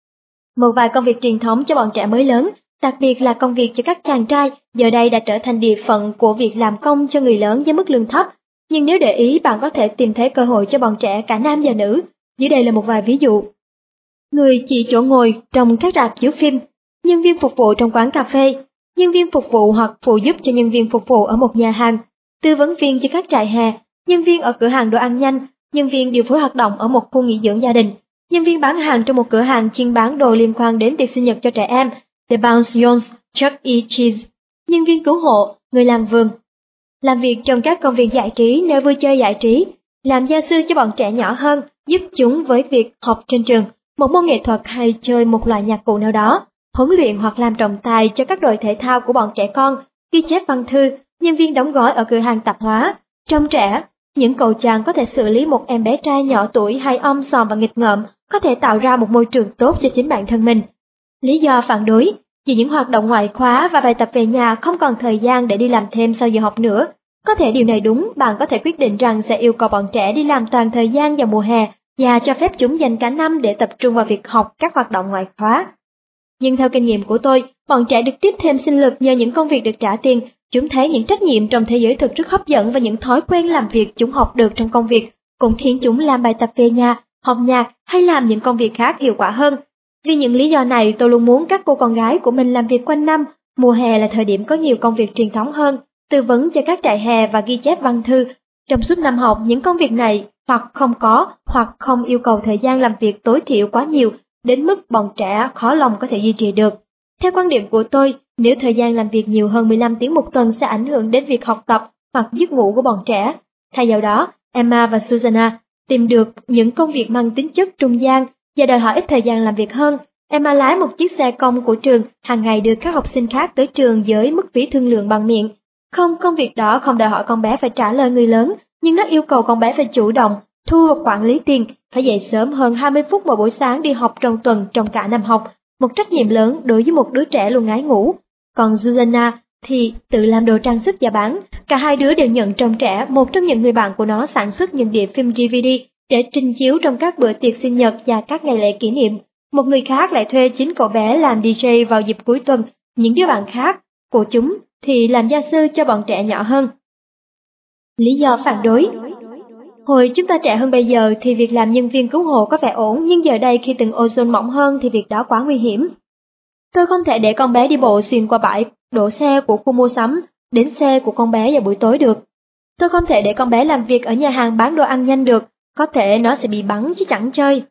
A: Một vài công việc truyền thống cho bọn trẻ mới lớn, đặc biệt là công việc cho các chàng trai, giờ đây đã trở thành địa phận của việc làm công cho người lớn với mức lương thấp. Nhưng nếu để ý, bạn có thể tìm thấy cơ hội cho bọn trẻ cả nam và nữ. Dưới đây là một vài ví dụ. Người chỉ chỗ ngồi trong các rạp chiếu phim, nhân viên phục vụ trong quán cà phê, nhân viên phục vụ hoặc phụ giúp cho nhân viên phục vụ ở một nhà hàng, tư vấn viên cho các trại hè, nhân viên ở cửa hàng đồ ăn nhanh, nhân viên điều phối hoạt động ở một khu nghỉ dưỡng gia đình, nhân viên bán hàng trong một cửa hàng chuyên bán đồ liên quan đến tiệc sinh nhật cho trẻ em, The Bounce Jones, Chuck E. Cheese, nhân viên cứu hộ, người làm vườn. Làm việc trong các công viên giải trí, nơi vui chơi giải trí, làm gia sư cho bọn trẻ nhỏ hơn, giúp chúng với việc học trên trường, một môn nghệ thuật hay chơi một loại nhạc cụ nào đó, huấn luyện hoặc làm trọng tài cho các đội thể thao của bọn trẻ con, ghi chép văn thư, nhân viên đóng gói ở cửa hàng tạp hóa. Trong trẻ, những cậu chàng có thể xử lý một em bé trai nhỏ tuổi hay om sòm và nghịch ngợm, có thể tạo ra một môi trường tốt cho chính bản thân mình. Lý do phản đối: vì những hoạt động ngoại khóa và bài tập về nhà không còn thời gian để đi làm thêm sau giờ học nữa. Có thể điều này đúng, bạn có thể quyết định rằng sẽ yêu cầu bọn trẻ đi làm toàn thời gian vào mùa hè và cho phép chúng dành cả năm để tập trung vào việc học các hoạt động ngoại khóa. Nhưng theo kinh nghiệm của tôi, bọn trẻ được tiếp thêm sinh lực nhờ những công việc được trả tiền. Chúng thấy những trách nhiệm trong thế giới thực rất hấp dẫn và những thói quen làm việc chúng học được trong công việc cũng khiến chúng làm bài tập về nhà, học nhạc hay làm những công việc khác hiệu quả hơn. Vì những lý do này, tôi luôn muốn các cô con gái của mình làm việc quanh năm. Mùa hè là thời điểm có nhiều công việc truyền thống hơn, tư vấn cho các trại hè và ghi chép văn thư. Trong suốt năm học, những công việc này hoặc không có hoặc không yêu cầu thời gian làm việc tối thiểu quá nhiều, đến mức bọn trẻ khó lòng có thể duy trì được. Theo quan điểm của tôi, nếu thời gian làm việc nhiều hơn 15 tiếng một tuần sẽ ảnh hưởng đến việc học tập hoặc giấc ngủ của bọn trẻ. Thay vào đó, Emma và Susanna tìm được những công việc mang tính chất trung gian và đòi hỏi ít thời gian làm việc hơn. Emma lái một chiếc xe công của trường, hàng ngày đưa các học sinh khác tới trường với mức phí thương lượng bằng miệng. Không, công việc đó không đòi hỏi con bé phải trả lời người lớn, nhưng nó yêu cầu con bé phải chủ động, thu và quản lý tiền, phải dậy sớm hơn 20 phút mỗi buổi sáng đi học trong tuần trong cả năm học, một trách nhiệm lớn đối với một đứa trẻ luôn ngái ngủ. Còn Susanna thì tự làm đồ trang sức và bán. Cả hai đứa đều nhận trong trẻ, một trong những người bạn của nó sản xuất những đĩa phim DVD để trình chiếu trong các bữa tiệc sinh nhật và các ngày lễ kỷ niệm. Một người khác lại thuê chính cậu bé làm DJ vào dịp cuối tuần. Những đứa bạn khác của chúng thì làm gia sư cho bọn trẻ nhỏ hơn. Lý do phản đối: hồi chúng ta trẻ hơn bây giờ thì việc làm nhân viên cứu hộ có vẻ ổn, nhưng giờ đây khi tầng ozone mỏng hơn thì việc đó quá nguy hiểm. Tôi không thể để con bé đi bộ xuyên qua bãi đổ xe của khu mua sắm đến xe của con bé vào buổi tối được. Tôi không thể để con bé làm việc ở nhà hàng bán đồ ăn nhanh được, có thể nó sẽ bị bắn chứ chẳng chơi.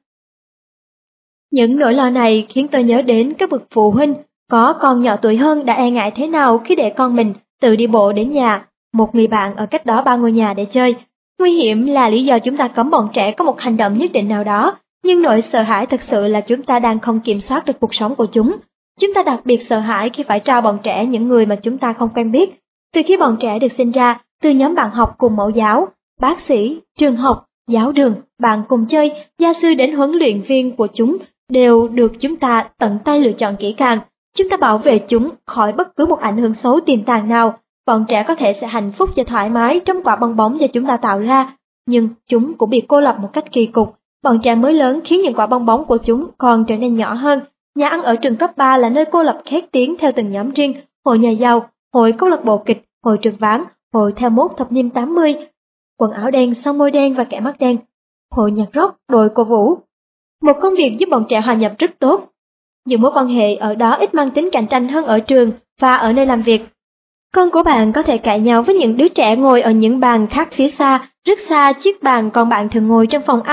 A: Những nỗi lo này khiến tôi nhớ đến các bậc phụ huynh có con nhỏ tuổi hơn đã e ngại thế nào khi để con mình tự đi bộ đến nhà một người bạn ở cách đó 3 ngôi nhà để chơi. Nguy hiểm là lý do chúng ta cấm bọn trẻ có một hành động nhất định nào đó, nhưng nỗi sợ hãi thực sự là chúng ta đang không kiểm soát được cuộc sống của chúng. Chúng ta đặc biệt sợ hãi khi phải trao bọn trẻ những người mà chúng ta không quen biết. Từ khi bọn trẻ được sinh ra, từ nhóm bạn học cùng mẫu giáo, bác sĩ, trường học, giáo đường, bạn cùng chơi, gia sư đến huấn luyện viên của chúng đều được chúng ta tận tay lựa chọn kỹ càng. Chúng ta bảo vệ chúng khỏi bất cứ một ảnh hưởng xấu tiềm tàng nào. Bọn trẻ có thể sẽ hạnh phúc và thoải mái trong quả bong bóng do chúng ta tạo ra, nhưng chúng cũng bị cô lập một cách kỳ cục. Bọn trẻ mới lớn khiến những quả bong bóng của chúng còn trở nên nhỏ hơn. Nhà ăn ở trường cấp 3 là nơi cô lập khét tiếng theo từng nhóm riêng: hội nhà giàu, hội câu lạc bộ kịch, hội trượt ván, hội theo mốt thập niên 80, quần áo đen, son môi đen và kẻ mắt đen, hội nhạc rock, đội cổ vũ. Một công việc giúp bọn trẻ hòa nhập rất tốt. Những mối quan hệ ở đó ít mang tính cạnh tranh hơn ở trường và ở nơi làm việc. Con của bạn có thể cãi nhau với những đứa trẻ ngồi ở những bàn khác phía xa, rất xa chiếc bàn con bạn thường ngồi trong phòng ăn.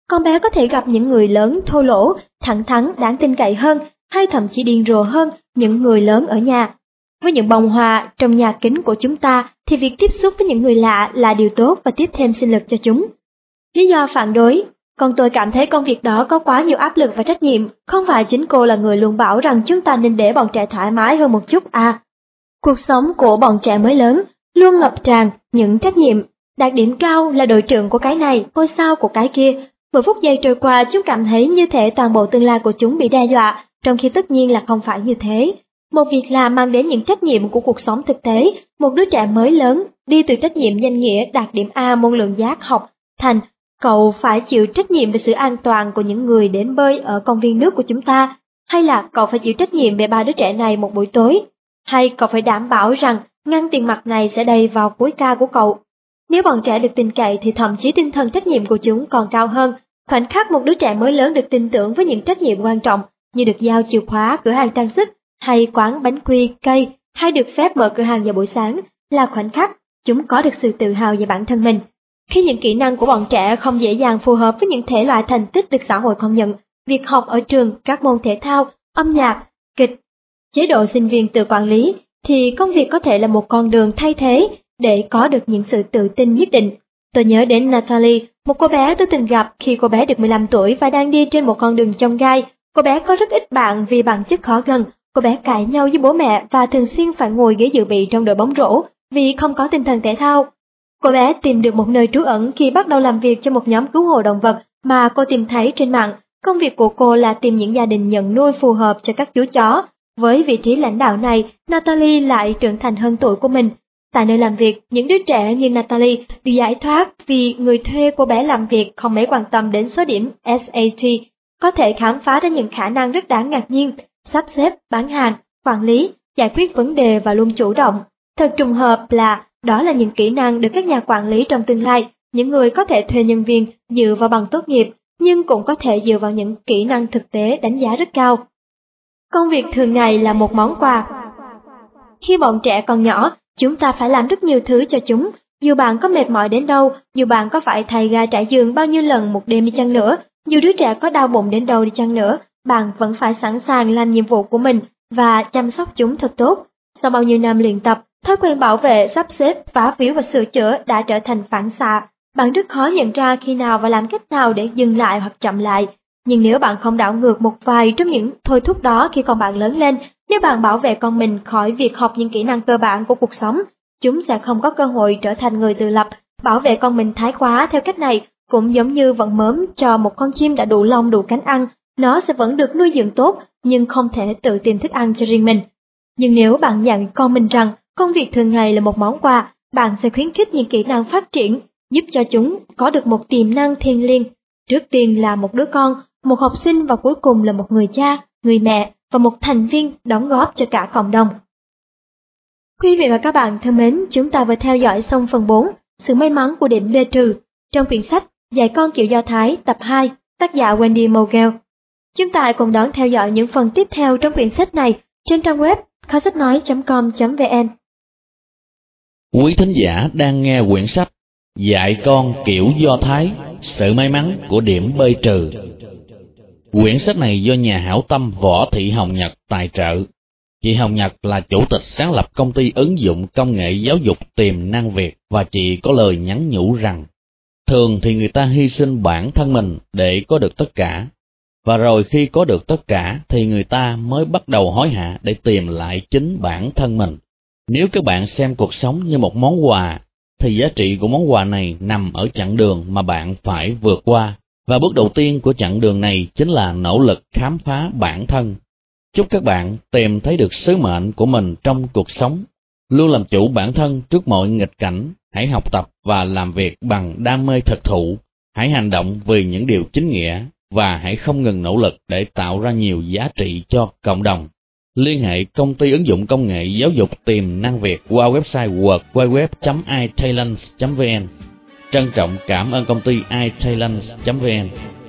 A: Con bé có thể gặp những người lớn thô lỗ, thẳng thắn, đáng tin cậy hơn, hay thậm chí điên rồ hơn những người lớn ở nhà. Với những bông hoa trong nhà kính của chúng ta thì việc tiếp xúc với những người lạ là điều tốt và tiếp thêm sinh lực cho chúng. Lý do phản đối: con tôi cảm thấy công việc đó có quá nhiều áp lực và trách nhiệm, không phải chính cô là người luôn bảo rằng chúng ta nên để bọn trẻ thoải mái hơn một chút à. Cuộc sống của bọn trẻ mới lớn luôn ngập tràn những trách nhiệm, đạt điểm cao là đội trưởng của cái này, ngôi sao của cái kia. Mỗi phút giây trôi qua chúng cảm thấy như thể toàn bộ tương lai của chúng bị đe dọa, trong khi tất nhiên là không phải như thế. Một việc làm mang đến những trách nhiệm của cuộc sống thực tế, một đứa trẻ mới lớn đi từ trách nhiệm danh nghĩa đạt điểm A môn lượng giác học thành cậu phải chịu trách nhiệm về sự an toàn của những người đến bơi ở công viên nước của chúng ta, hay là cậu phải chịu trách nhiệm về 3 đứa trẻ này một buổi tối, hay cậu phải đảm bảo rằng ngăn tiền mặt này sẽ đầy vào cuối ca của cậu. Nếu bọn trẻ được tin cậy thì thậm chí tinh thần trách nhiệm của chúng còn cao hơn. Khoảnh khắc một đứa trẻ mới lớn được tin tưởng với những trách nhiệm quan trọng như được giao chìa khóa cửa hàng trang sức hay quán bánh quy cây, hay được phép mở cửa hàng vào buổi sáng, là khoảnh khắc chúng có được sự tự hào về bản thân mình. Khi những kỹ năng của bọn trẻ không dễ dàng phù hợp với những thể loại thành tích được xã hội công nhận, việc học ở trường, các môn thể thao, âm nhạc, kịch, chế độ sinh viên tự quản lý, thì công việc có thể là một con đường thay thế để có được những sự tự tin nhất định. Tôi nhớ đến Natalie, một cô bé tôi từng gặp khi cô bé được 15 tuổi và đang đi trên một con đường chông gai. Cô bé có rất ít bạn vì bản chất khó gần. Cô bé cãi nhau với bố mẹ và thường xuyên phải ngồi ghế dự bị trong đội bóng rổ vì không có tinh thần thể thao. Cô bé tìm được một nơi trú ẩn khi bắt đầu làm việc cho một nhóm cứu hộ động vật mà cô tìm thấy trên mạng. Công việc của cô là tìm những gia đình nhận nuôi phù hợp cho các chú chó. Với vị trí lãnh đạo này, Natalie lại trưởng thành hơn tuổi của mình. Tại nơi làm việc, những đứa trẻ như Natalie được giải thoát vì người thuê cô bé làm việc không mấy quan tâm đến số điểm SAT, có thể khám phá ra những khả năng rất đáng ngạc nhiên, sắp xếp, bán hàng, quản lý, giải quyết vấn đề và luôn chủ động. Thật trùng hợp là đó là những kỹ năng được các nhà quản lý trong tương lai, những người có thể thuê nhân viên dựa vào bằng tốt nghiệp, nhưng cũng có thể dựa vào những kỹ năng thực tế đánh giá rất cao. Công việc thường ngày là một món quà. Khi bọn trẻ còn nhỏ, chúng ta phải làm rất nhiều thứ cho chúng. Dù bạn có mệt mỏi đến đâu, dù bạn có phải thay ga trải giường bao nhiêu lần một đêm đi chăng nữa, dù đứa trẻ có đau bụng đến đâu đi chăng nữa, bạn vẫn phải sẵn sàng làm nhiệm vụ của mình và chăm sóc chúng thật tốt. Sau bao nhiêu năm luyện tập, thói quen bảo vệ, sắp xếp, phá víu và sửa chữa đã trở thành phản xạ. Bạn rất khó nhận ra khi nào và làm cách nào để dừng lại hoặc chậm lại. Nhưng nếu bạn không đảo ngược một vài trong những thôi thúc đó khi con bạn lớn lên, nếu bạn bảo vệ con mình khỏi việc học những kỹ năng cơ bản của cuộc sống, chúng sẽ không có cơ hội trở thành người tự lập. Bảo vệ con mình thái quá theo cách này cũng giống như vận mớm cho một con chim đã đủ lông đủ cánh ăn, nó sẽ vẫn được nuôi dưỡng tốt nhưng không thể tự tìm thức ăn cho riêng mình. Nhưng nếu bạn dặn con mình rằng công việc thường ngày là một món quà, bạn sẽ khuyến khích những kỹ năng phát triển, giúp cho chúng có được một tiềm năng thiêng liêng. Trước tiên là một đứa con, một học sinh và cuối cùng là một người cha, người mẹ và một thành viên đóng góp cho cả cộng đồng. Quý vị và các bạn thân mến, chúng ta vừa theo dõi xong phần 4, sự may mắn của điểm B trừ, trong quyển sách Dạy con kiểu Do Thái tập 2, tác giả Wendy Mogel. Chúng ta cùng đón theo dõi những phần tiếp theo trong quyển sách này trên trang web kho-sách-nói.com.vn.
B: Quý thính giả đang nghe quyển sách Dạy con kiểu Do Thái, sự may mắn của điểm B trừ. Quyển sách này do nhà hảo tâm Võ Thị Hồng Nhật tài trợ. Chị Hồng Nhật là chủ tịch sáng lập công ty ứng dụng công nghệ giáo dục Tiềm năng Việt và chị có lời nhắn nhủ rằng thường thì người ta hy sinh bản thân mình để có được tất cả, và rồi khi có được tất cả thì người ta mới bắt đầu hối hả để tìm lại chính bản thân mình. Nếu các bạn xem cuộc sống như một món quà, thì giá trị của món quà này nằm ở chặng đường mà bạn phải vượt qua, và bước đầu tiên của chặng đường này chính là nỗ lực khám phá bản thân. Chúc các bạn tìm thấy được sứ mệnh của mình trong cuộc sống, luôn làm chủ bản thân trước mọi nghịch cảnh. Hãy học tập và làm việc bằng đam mê thực thụ, hãy hành động vì những điều chính nghĩa và hãy không ngừng nỗ lực để tạo ra nhiều giá trị cho cộng đồng. Liên hệ công ty ứng dụng công nghệ giáo dục Tiềm năng Việt qua website www.italents.vn. Trân trọng cảm ơn công ty italents.vn.